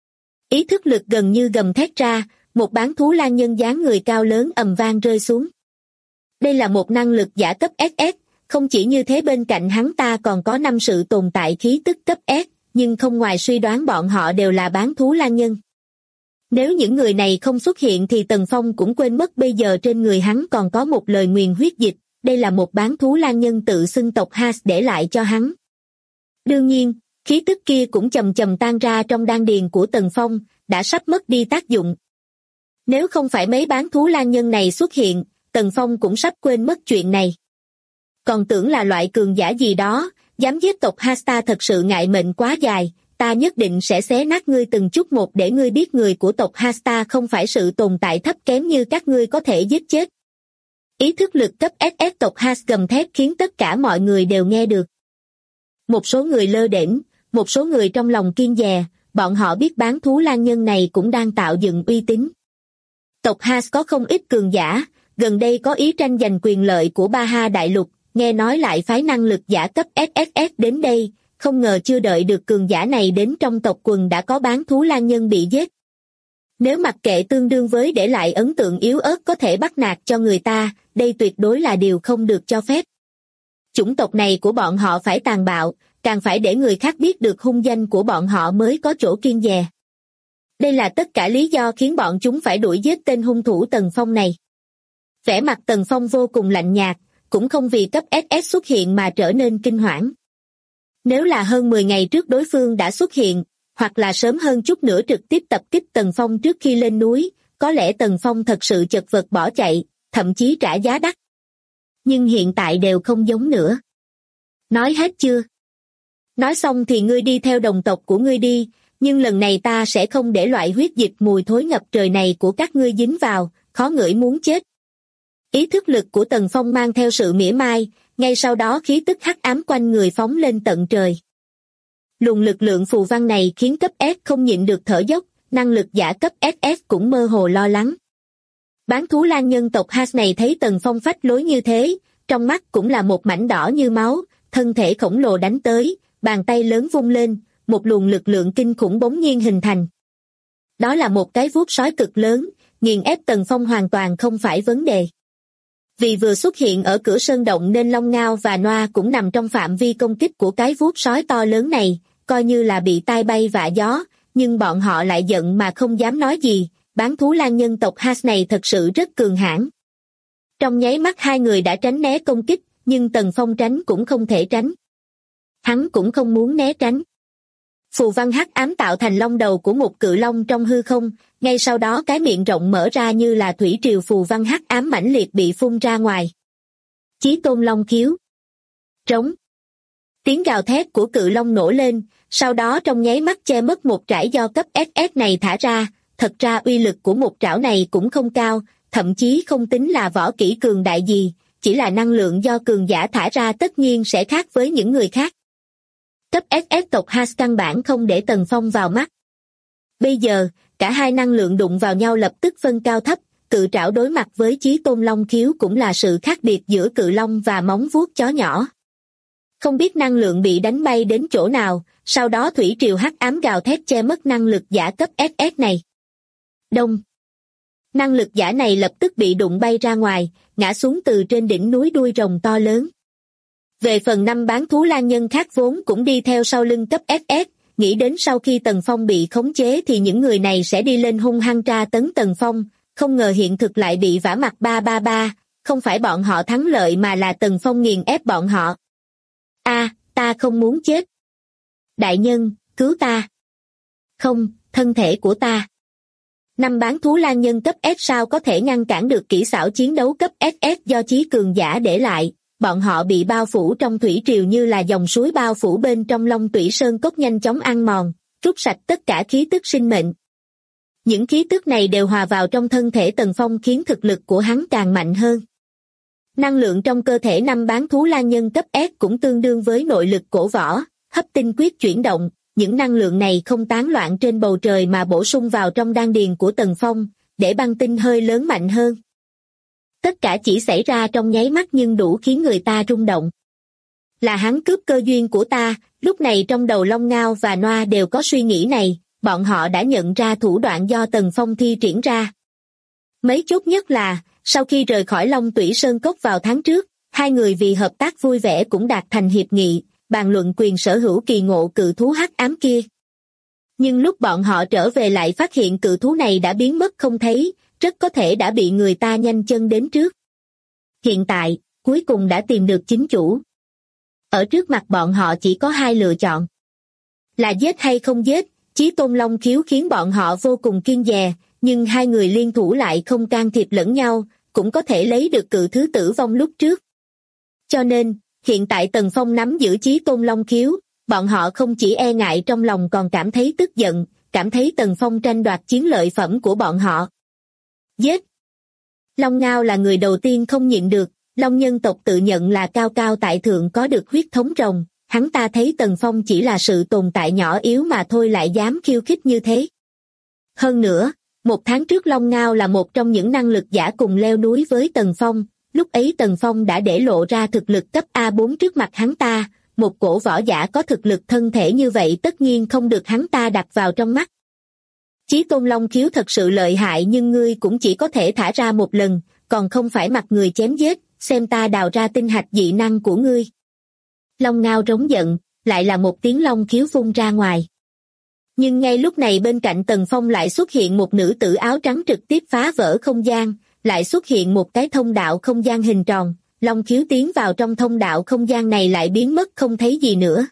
Ý thức lực gần như gầm thét ra, một bán thú lang nhân dáng người cao lớn ầm vang rơi xuống. Đây là một năng lực giả cấp SS, không chỉ như thế bên cạnh hắn ta còn có 5 sự tồn tại khí tức cấp S, nhưng không ngoài suy đoán bọn họ đều là bán thú lang nhân. Nếu những người này không xuất hiện thì Tần Phong cũng quên mất bây giờ trên người hắn còn có một lời nguyền huyết dịch, đây là một bán thú lang nhân tự xưng tộc Haas để lại cho hắn. Đương nhiên, khí tức kia cũng chậm chậm tan ra trong đan điền của Tần Phong, đã sắp mất đi tác dụng. Nếu không phải mấy bán thú lang nhân này xuất hiện, Tần Phong cũng sắp quên mất chuyện này. Còn tưởng là loại cường giả gì đó, dám giết tộc Haas, ta thật sự ngại mệnh quá dài, ta nhất định sẽ xé nát ngươi từng chút một để ngươi biết người của tộc Haas ta không phải sự tồn tại thấp kém như các ngươi có thể giết chết. Ý thức lực cấp SS tộc Haas gầm thét khiến tất cả mọi người đều nghe được. Một số người lơ đễnh, một số người trong lòng kiêng dè, bọn họ biết bán thú lang nhân này cũng đang tạo dựng uy tín. Tộc Haas có không ít cường giả, gần đây có ý tranh giành quyền lợi của Baha Đại Lục, nghe nói lại phái năng lực giả cấp SSS đến đây, không ngờ chưa đợi được cường giả này đến trong tộc quần đã có bán thú lang nhân bị giết. Nếu mặc kệ tương đương với để lại ấn tượng yếu ớt có thể bắt nạt cho người ta, đây tuyệt đối là điều không được cho phép. Chủng tộc này của bọn họ phải tàn bạo, càng phải để người khác biết được hung danh của bọn họ mới có chỗ kiêng dè. Đây là tất cả lý do khiến bọn chúng phải đuổi giết tên hung thủ Tần Phong này. Vẻ mặt Tần Phong vô cùng lạnh nhạt, cũng không vì cấp SS xuất hiện mà trở nên kinh hoảng. Nếu là hơn 10 ngày trước đối phương đã xuất hiện, hoặc là sớm hơn chút nữa trực tiếp tập kích Tần Phong trước khi lên núi, có lẽ Tần Phong thật sự chật vật bỏ chạy, thậm chí trả giá đắt. Nhưng hiện tại đều không giống nữa. Nói hết chưa? Nói xong thì ngươi đi theo đồng tộc của ngươi đi, nhưng lần này ta sẽ không để loại huyết dịch mùi thối ngập trời này của các ngươi dính vào, khó ngửi muốn chết. Ý thức lực của Tần Phong mang theo sự mỉa mai, ngay sau đó khí tức hắc ám quanh người phóng lên tận trời. Luồng lực lượng phù văn này khiến cấp S không nhịn được thở dốc, năng lực giả cấp SS cũng mơ hồ lo lắng. Bán thú lang nhân tộc Haas này thấy Tần Phong phách lối như thế, trong mắt cũng là một mảnh đỏ như máu, thân thể khổng lồ đánh tới, bàn tay lớn vung lên, một luồng lực lượng kinh khủng bỗng nhiên hình thành. Đó là một cái vuốt sói cực lớn, nghiền ép Tần Phong hoàn toàn không phải vấn đề. Vì vừa xuất hiện ở cửa sơn động nên Long Ngao và Noa cũng nằm trong phạm vi công kích của cái vuốt sói to lớn này, coi như là bị tai bay vạ gió, nhưng bọn họ lại giận mà không dám nói gì. Bán thú lang nhân tộc Haas này thật sự rất cường hãn. Trong nháy mắt hai người đã tránh né công kích, nhưng Tần Phong tránh cũng không thể tránh. Hắn cũng không muốn né tránh. Phù văn hắc ám tạo thành long đầu của một cự long trong hư không, ngay sau đó cái miệng rộng mở ra như là thủy triều phù văn hắc ám mãnh liệt bị phun ra ngoài. Chí tôn long khiếu. Trống. Tiếng gào thét của cự long nổ lên, sau đó trong nháy mắt che mất một trảo do cấp SS này thả ra. Thật ra uy lực của một trảo này cũng không cao, thậm chí không tính là võ kỹ cường đại gì, chỉ là năng lượng do cường giả thả ra tất nhiên sẽ khác với những người khác. Cấp SS tộc Haas căn bản không để Tần Phong vào mắt. Bây giờ, cả hai năng lượng đụng vào nhau lập tức phân cao thấp, cự trảo đối mặt với chí tôn long khiếu cũng là sự khác biệt giữa cự long và móng vuốt chó nhỏ. Không biết năng lượng bị đánh bay đến chỗ nào, sau đó thủy triều hắc ám gào thét che mất năng lực giả cấp SS này. Đông. Năng lực giả này lập tức bị đụng bay ra ngoài, ngã xuống từ trên đỉnh núi đuôi rồng to lớn. Về phần năm bán thú lang nhân khác vốn cũng đi theo sau lưng cấp SS, nghĩ đến sau khi Tần Phong bị khống chế thì những người này sẽ đi lên hung hăng tra tấn Tần Phong, không ngờ hiện thực lại bị vả mặt 333, không phải bọn họ thắng lợi mà là Tần Phong nghiền ép bọn họ. Ta không muốn chết. Đại nhân, cứu ta. Không, thân thể của ta. Năm bán thú lang nhân cấp S sao có thể ngăn cản được kỹ xảo chiến đấu cấp SS do chí cường giả để lại, bọn họ bị bao phủ trong thủy triều như là dòng suối bao phủ bên trong Long Tủy Sơn Cốc nhanh chóng ăn mòn, rút sạch tất cả khí tức sinh mệnh. Những khí tức này đều hòa vào trong thân thể Tần Phong khiến thực lực của hắn càng mạnh hơn. Năng lượng trong cơ thể năm bán thú lang nhân cấp S cũng tương đương với nội lực cổ võ, hấp tinh quyết chuyển động, những năng lượng này không tán loạn trên bầu trời mà bổ sung vào trong đan điền của Tần Phong, để băng tinh hơi lớn mạnh hơn. Tất cả chỉ xảy ra trong nháy mắt nhưng đủ khiến người ta rung động. Là hắn cướp cơ duyên của ta, lúc này trong đầu Long Ngao và Noa đều có suy nghĩ này, bọn họ đã nhận ra thủ đoạn do Tần Phong thi triển ra. Mấy chốt nhất là, sau khi rời khỏi Long Tủy Sơn Cốc vào tháng trước, hai người vì hợp tác vui vẻ cũng đạt thành hiệp nghị, bàn luận quyền sở hữu kỳ ngộ cự thú hắc ám kia. Nhưng lúc bọn họ trở về lại phát hiện cự thú này đã biến mất không thấy, rất có thể đã bị người ta nhanh chân đến trước. Hiện tại, cuối cùng đã tìm được chính chủ. Ở trước mặt bọn họ chỉ có hai lựa chọn. Là giết hay không giết, chí tôn long khiếu khiến bọn họ vô cùng kiêng dè, nhưng hai người liên thủ lại không can thiệp lẫn nhau, cũng có thể lấy được cự thứ tử vong lúc trước. Cho nên, hiện tại Tần Phong nắm giữ chí tôn long khiếu, bọn họ không chỉ e ngại trong lòng còn cảm thấy tức giận, cảm thấy Tần Phong tranh đoạt chiến lợi phẩm của bọn họ. Giết! Long Ngao là người đầu tiên không nhịn được, Long nhân tộc tự nhận là cao cao tại thượng có được huyết thống rồng, hắn ta thấy Tần Phong chỉ là sự tồn tại nhỏ yếu mà thôi lại dám khiêu khích như thế. Hơn nữa, một tháng trước Long Ngao là một trong những năng lực giả cùng leo núi với Tần Phong, lúc ấy Tần Phong đã để lộ ra thực lực cấp A4 trước mặt hắn ta, một cổ võ giả có thực lực thân thể như vậy tất nhiên không được hắn ta đặt vào trong mắt. Chí tôn long khiếu thật sự lợi hại nhưng ngươi cũng chỉ có thể thả ra một lần, còn không phải mặc người chém giết, xem ta đào ra tinh hạch dị năng của ngươi. Long Ngao rống giận, lại là một tiếng long khiếu phun ra ngoài. Nhưng ngay lúc này bên cạnh Tần Phong lại xuất hiện một nữ tử áo trắng trực tiếp phá vỡ không gian, lại xuất hiện một cái thông đạo không gian hình tròn, long khiếu tiến vào trong thông đạo không gian này lại biến mất không thấy gì nữa.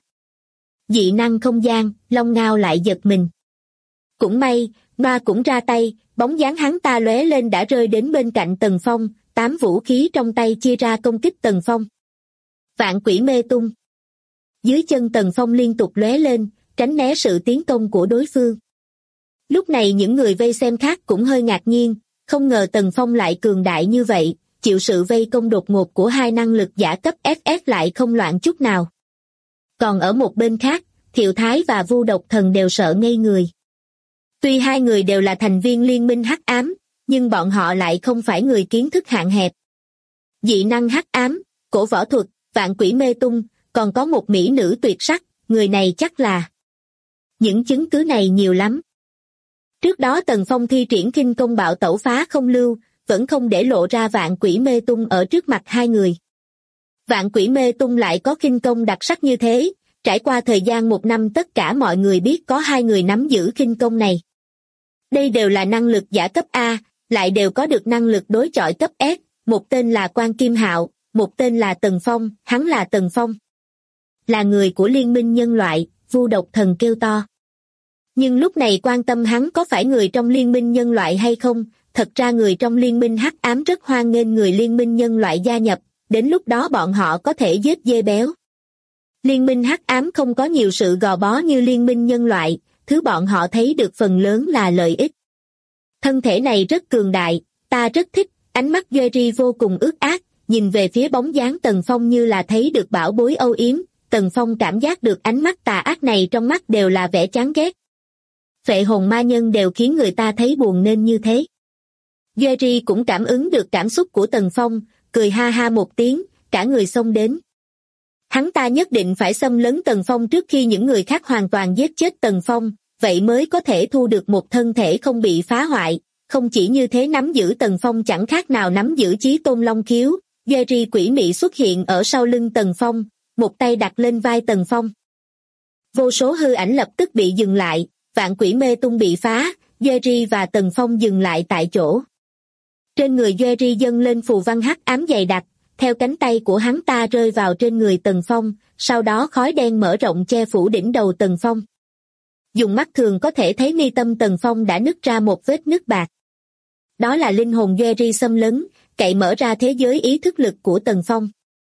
Dị năng không gian, Long Ngao lại giật mình. Cũng may, Noa cũng ra tay, bóng dáng hắn ta lóe lên đã rơi đến bên cạnh Tần Phong, 8 vũ khí trong tay chia ra công kích Tần Phong. Vạn quỷ mê tung. Dưới chân Tần Phong liên tục lóe lên, tránh né sự tiến công của đối phương. Lúc này những người vây xem khác cũng hơi ngạc nhiên, không ngờ Tần Phong lại cường đại như vậy, chịu sự vây công đột ngột của hai năng lực giả cấp SS lại không loạn chút nào. Còn ở một bên khác, Thiệu Thái và Vu Độc Thần đều sợ ngây người. Tuy hai người đều là thành viên liên minh hắc ám, nhưng bọn họ lại không phải người kiến thức hạn hẹp. Dị năng hắc ám, cổ võ thuật, vạn quỷ mê tung, còn có một mỹ nữ tuyệt sắc, người này chắc là... Những chứng cứ này nhiều lắm. Trước đó Tần Phong thi triển khinh công bạo tẩu phá không lưu, vẫn không để lộ ra vạn quỷ mê tung ở trước mặt hai người. Vạn quỷ mê tung lại có khinh công đặc sắc như thế, trải qua thời gian 1 năm tất cả mọi người biết có hai người nắm giữ khinh công này. Đây đều là năng lực giả cấp A, lại đều có được năng lực đối chọi cấp S, một tên là Quan Kim Hạo, một tên là Tần Phong, hắn là Tần Phong. Là người của liên minh nhân loại, Vu Độc Thần kêu to. Nhưng lúc này quan tâm hắn có phải người trong liên minh nhân loại hay không, thật ra người trong liên minh hắc ám rất hoan nghênh người liên minh nhân loại gia nhập, đến lúc đó bọn họ có thể giết dê béo. Liên minh hắc ám không có nhiều sự gò bó như liên minh nhân loại, thứ bọn họ thấy được phần lớn là lợi ích. Thân thể này rất cường đại, ta rất thích, ánh mắt Jerry vô cùng ước ác, nhìn về phía bóng dáng Tần Phong như là thấy được bảo bối âu yếm, Tần Phong cảm giác được ánh mắt tà ác này trong mắt đều là vẻ chán ghét. Phệ hồn ma nhân đều khiến người ta thấy buồn nên như thế. Jerry cũng cảm ứng được cảm xúc của Tần Phong, cười ha ha một tiếng, cả người xông đến. Hắn ta nhất định phải xâm lấn Tần Phong trước khi những người khác hoàn toàn giết chết Tần Phong, vậy mới có thể thu được một thân thể không bị phá hoại. Không chỉ như thế, nắm giữ Tần Phong chẳng khác nào nắm giữ chí tôn long khiếu. Jerry quỷ mị xuất hiện ở sau lưng Tần Phong, một tay đặt lên vai Tần Phong. Vô số hư ảnh lập tức bị dừng lại, vạn quỷ mê tung bị phá, Jerry và Tần Phong dừng lại tại chỗ. Trên người Jerry dâng lên phù văn hắc ám dày đặc, theo cánh tay của hắn ta rơi vào trên người Tần Phong, sau đó khói đen mở rộng che phủ đỉnh đầu Tần Phong. Dùng mắt thường có thể thấy mi tâm Tần Phong đã nứt ra một vết nứt bạc. Đó là linh hồn Jerry xâm lấn, cậy mở ra thế giới ý thức lực của Tần Phong.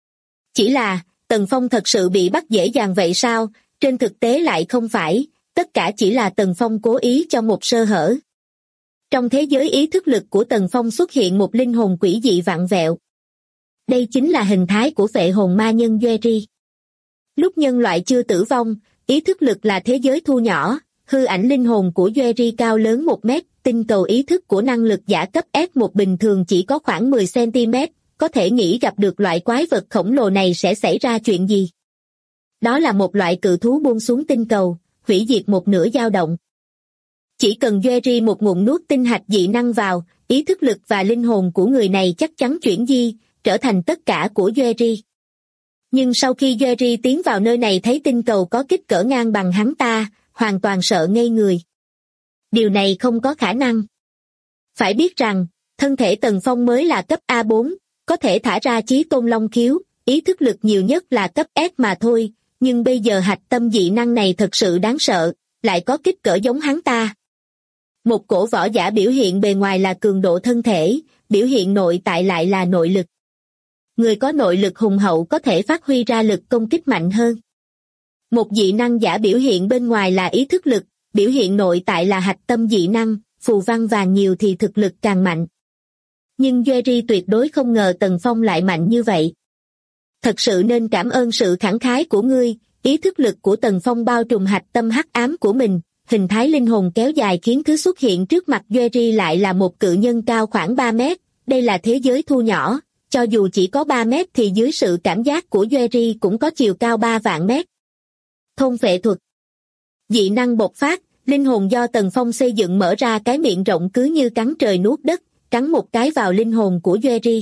Chỉ là, Tần Phong thật sự bị bắt dễ dàng vậy sao? Trên thực tế lại không phải, tất cả chỉ là Tần Phong cố ý cho một sơ hở. Trong thế giới ý thức lực của Tần Phong xuất hiện một linh hồn quỷ dị vặn vẹo. Đây chính là hình thái của phệ hồn ma nhân Jerry. Lúc nhân loại chưa tử vong, ý thức lực là thế giới thu nhỏ, hư ảnh linh hồn của Jerry cao lớn 1 mét, tinh cầu ý thức của năng lực giả cấp S1 bình thường chỉ có khoảng 10 cm, có thể nghĩ gặp được loại quái vật khổng lồ này sẽ xảy ra chuyện gì. Đó là một loại cự thú buông xuống tinh cầu, hủy diệt một nửa dao động. Chỉ cần Jerry một ngụm nuốt tinh hạch dị năng vào, ý thức lực và linh hồn của người này chắc chắn chuyển di, trở thành tất cả của Jerry. Nhưng sau khi Jerry tiến vào nơi này thấy tinh cầu có kích cỡ ngang bằng hắn ta, hoàn toàn sợ ngây người. Điều này không có khả năng. Phải biết rằng, thân thể Tần Phong mới là cấp A4, có thể thả ra chí tôn long khiếu, ý thức lực nhiều nhất là cấp S mà thôi, nhưng bây giờ hạch tâm dị năng này thật sự đáng sợ, lại có kích cỡ giống hắn ta. Một cổ võ giả biểu hiện bề ngoài là cường độ thân thể, biểu hiện nội tại lại là nội lực. Người có nội lực hùng hậu có thể phát huy ra lực công kích mạnh hơn. Một dị năng giả biểu hiện bên ngoài là ý thức lực, biểu hiện nội tại là hạch tâm dị năng, phù văn vàng nhiều thì thực lực càng mạnh. Nhưng Jerry tuyệt đối không ngờ Tần Phong lại mạnh như vậy. Thật sự nên cảm ơn sự khẳng khái của ngươi, ý thức lực của Tần Phong bao trùm hạch tâm hắc ám của mình, hình thái linh hồn kéo dài khiến thứ xuất hiện trước mặt Jerry lại là một cự nhân cao khoảng 3 mét, đây là thế giới thu nhỏ, cho dù chỉ có 3 mét thì dưới sự cảm giác của Jerry cũng có chiều cao 3 vạn mét. Thôn phệ thuật. Dị năng bộc phát, linh hồn do Tần Phong xây dựng mở ra cái miệng rộng cứ như cắn trời nuốt đất, cắn một cái vào linh hồn của Jerry.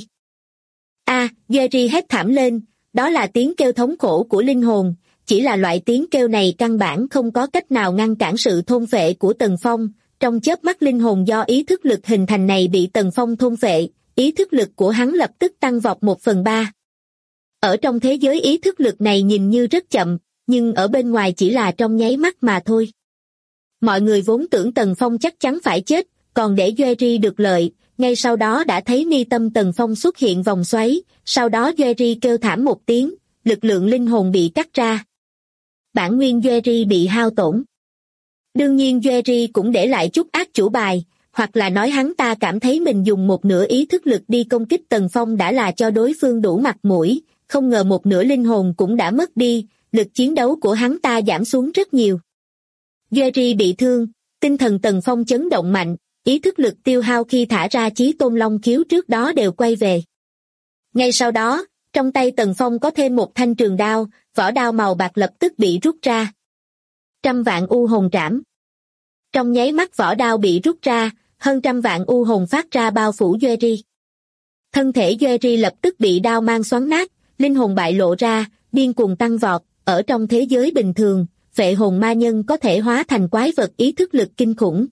Jerry hét thảm lên, đó là tiếng kêu thống khổ của linh hồn, chỉ là loại tiếng kêu này căn bản không có cách nào ngăn cản sự thôn phệ của Tần Phong, trong chớp mắt linh hồn do ý thức lực hình thành này bị Tần Phong thôn phệ, ý thức lực của hắn lập tức tăng vọt 1/3. Ở trong thế giới ý thức lực này nhìn như rất chậm, nhưng ở bên ngoài chỉ là trong nháy mắt mà thôi. Mọi người vốn tưởng Tần Phong chắc chắn phải chết, còn để Jerry được lợi, ngay sau đó đã thấy mi tâm Tần Phong xuất hiện vòng xoáy, sau đó Jerry kêu thảm một tiếng, lực lượng linh hồn bị cắt ra. Bản nguyên Jerry bị hao tổn. Đương nhiên Jerry cũng để lại chút ác chủ bài, hoặc là nói hắn ta cảm thấy mình dùng một nửa ý thức lực đi công kích Tần Phong đã là cho đối phương đủ mặt mũi, không ngờ một nửa linh hồn cũng đã mất đi, lực chiến đấu của hắn ta giảm xuống rất nhiều. Jerry bị thương, tinh thần Tần Phong chấn động mạnh, ý thức lực tiêu hao khi thả ra chí tôn long khiếu trước đó đều quay về. Ngay sau đó, trong tay Tần Phong có thêm một thanh trường đao, vỏ đao màu bạc lập tức bị rút ra. 100 vạn u hồn trảm. Trong nháy mắt vỏ đao bị rút ra, hơn trăm vạn u hồn phát ra bao phủ Jerry. Thân thể Jerry lập tức bị đao mang xoắn nát, linh hồn bại lộ ra, điên cuồng tăng vọt. Ở trong thế giới bình thường, phệ hồn ma nhân có thể hóa thành quái vật ý thức lực kinh khủng.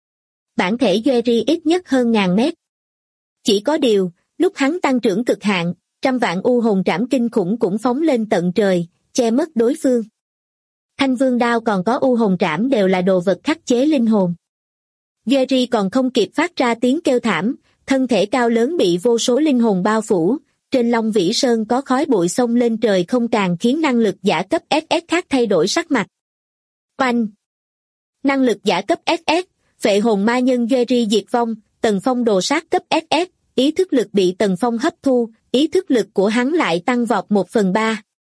Bản thể Jerry ít nhất hơn 1000 mét. Chỉ có điều, lúc hắn tăng trưởng cực hạn, trăm vạn u hồn trảm kinh khủng cũng phóng lên tận trời, che mất đối phương. Thanh vương đao còn có u hồn trảm đều là đồ vật khắc chế linh hồn. Jerry còn không kịp phát ra tiếng kêu thảm, thân thể cao lớn bị vô số linh hồn bao phủ, trên Long Vĩ Sơn có khói bụi xông lên trời không càng khiến năng lực giả cấp SS khác thay đổi sắc mặt. Oanh! Năng lực giả cấp SS, phệ hồn ma nhân Jerry diệt vong, Tần Phong đồ sát cấp SS, ý thức lực bị Tần Phong hấp thu, ý thức lực của hắn lại tăng vọt 1/3.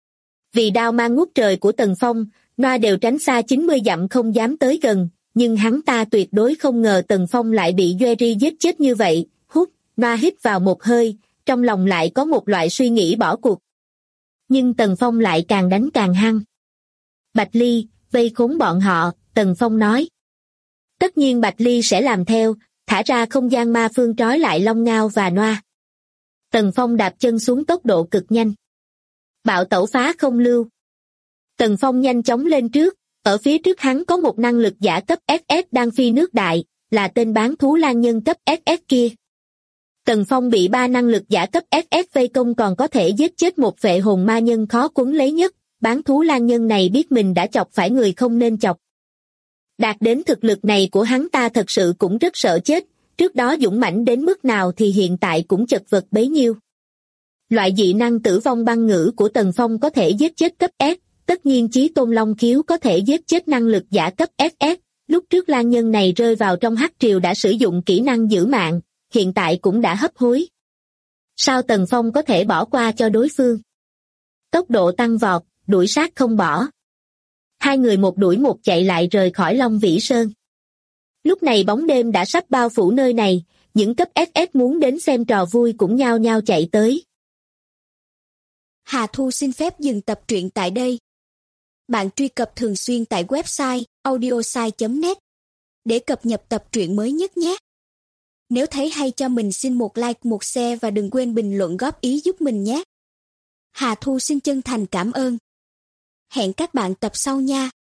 Vì đao mang ngút trời của Tần Phong, Noa đều tránh xa 90 dặm không dám tới gần, nhưng hắn ta tuyệt đối không ngờ Tần Phong lại bị Jerry giết chết như vậy. Hút, Noa hít vào một hơi, trong lòng lại có một loại suy nghĩ bỏ cuộc. Nhưng Tần Phong lại càng đánh càng hăng. Bạch Ly, vây khốn bọn họ, Tần Phong nói. Tất nhiên Bạch Ly sẽ làm theo, thả ra không gian ma phương trói lại Long Ngao và Noa. Tần Phong đạp chân xuống tốc độ cực nhanh. Bạo tẩu phá không lưu. Tần Phong nhanh chóng lên trước, ở phía trước hắn có một năng lực giả cấp SS đang phi nước đại, là tên bán thú lang nhân cấp SS kia. Tần Phong bị 3 năng lực giả cấp SS vây công còn có thể giết chết một phệ hồn ma nhân khó quấn lấy nhất, bán thú lang nhân này biết mình đã chọc phải người không nên chọc. Đạt đến thực lực này của hắn ta thật sự cũng rất sợ chết, trước đó dũng mãnh đến mức nào thì hiện tại cũng chật vật bấy nhiêu. Loại dị năng tử vong băng ngữ của Tần Phong có thể giết chết cấp S, tất nhiên Chí Tôn Long Khiếu có thể giết chết năng lực giả cấp SS, lúc trước lang nhân này rơi vào trong hắc triều đã sử dụng kỹ năng giữ mạng, hiện tại cũng đã hấp hối. Sao Tần Phong có thể bỏ qua cho đối phương? Tốc độ tăng vọt, đuổi sát không bỏ. Hai người một đuổi một chạy lại rời khỏi Long Vĩ Sơn. Lúc này bóng đêm đã sắp bao phủ nơi này, những cấp SS muốn đến xem trò vui cũng nhao nhao chạy tới. Hà Thu xin phép dừng tập truyện tại đây. Bạn truy cập thường xuyên tại website audiosai.net để cập nhật tập truyện mới nhất nhé. Nếu thấy hay cho mình xin một like, một share và đừng quên bình luận góp ý giúp mình nhé. Hà Thu xin chân thành cảm ơn. Hẹn các bạn tập sau nha.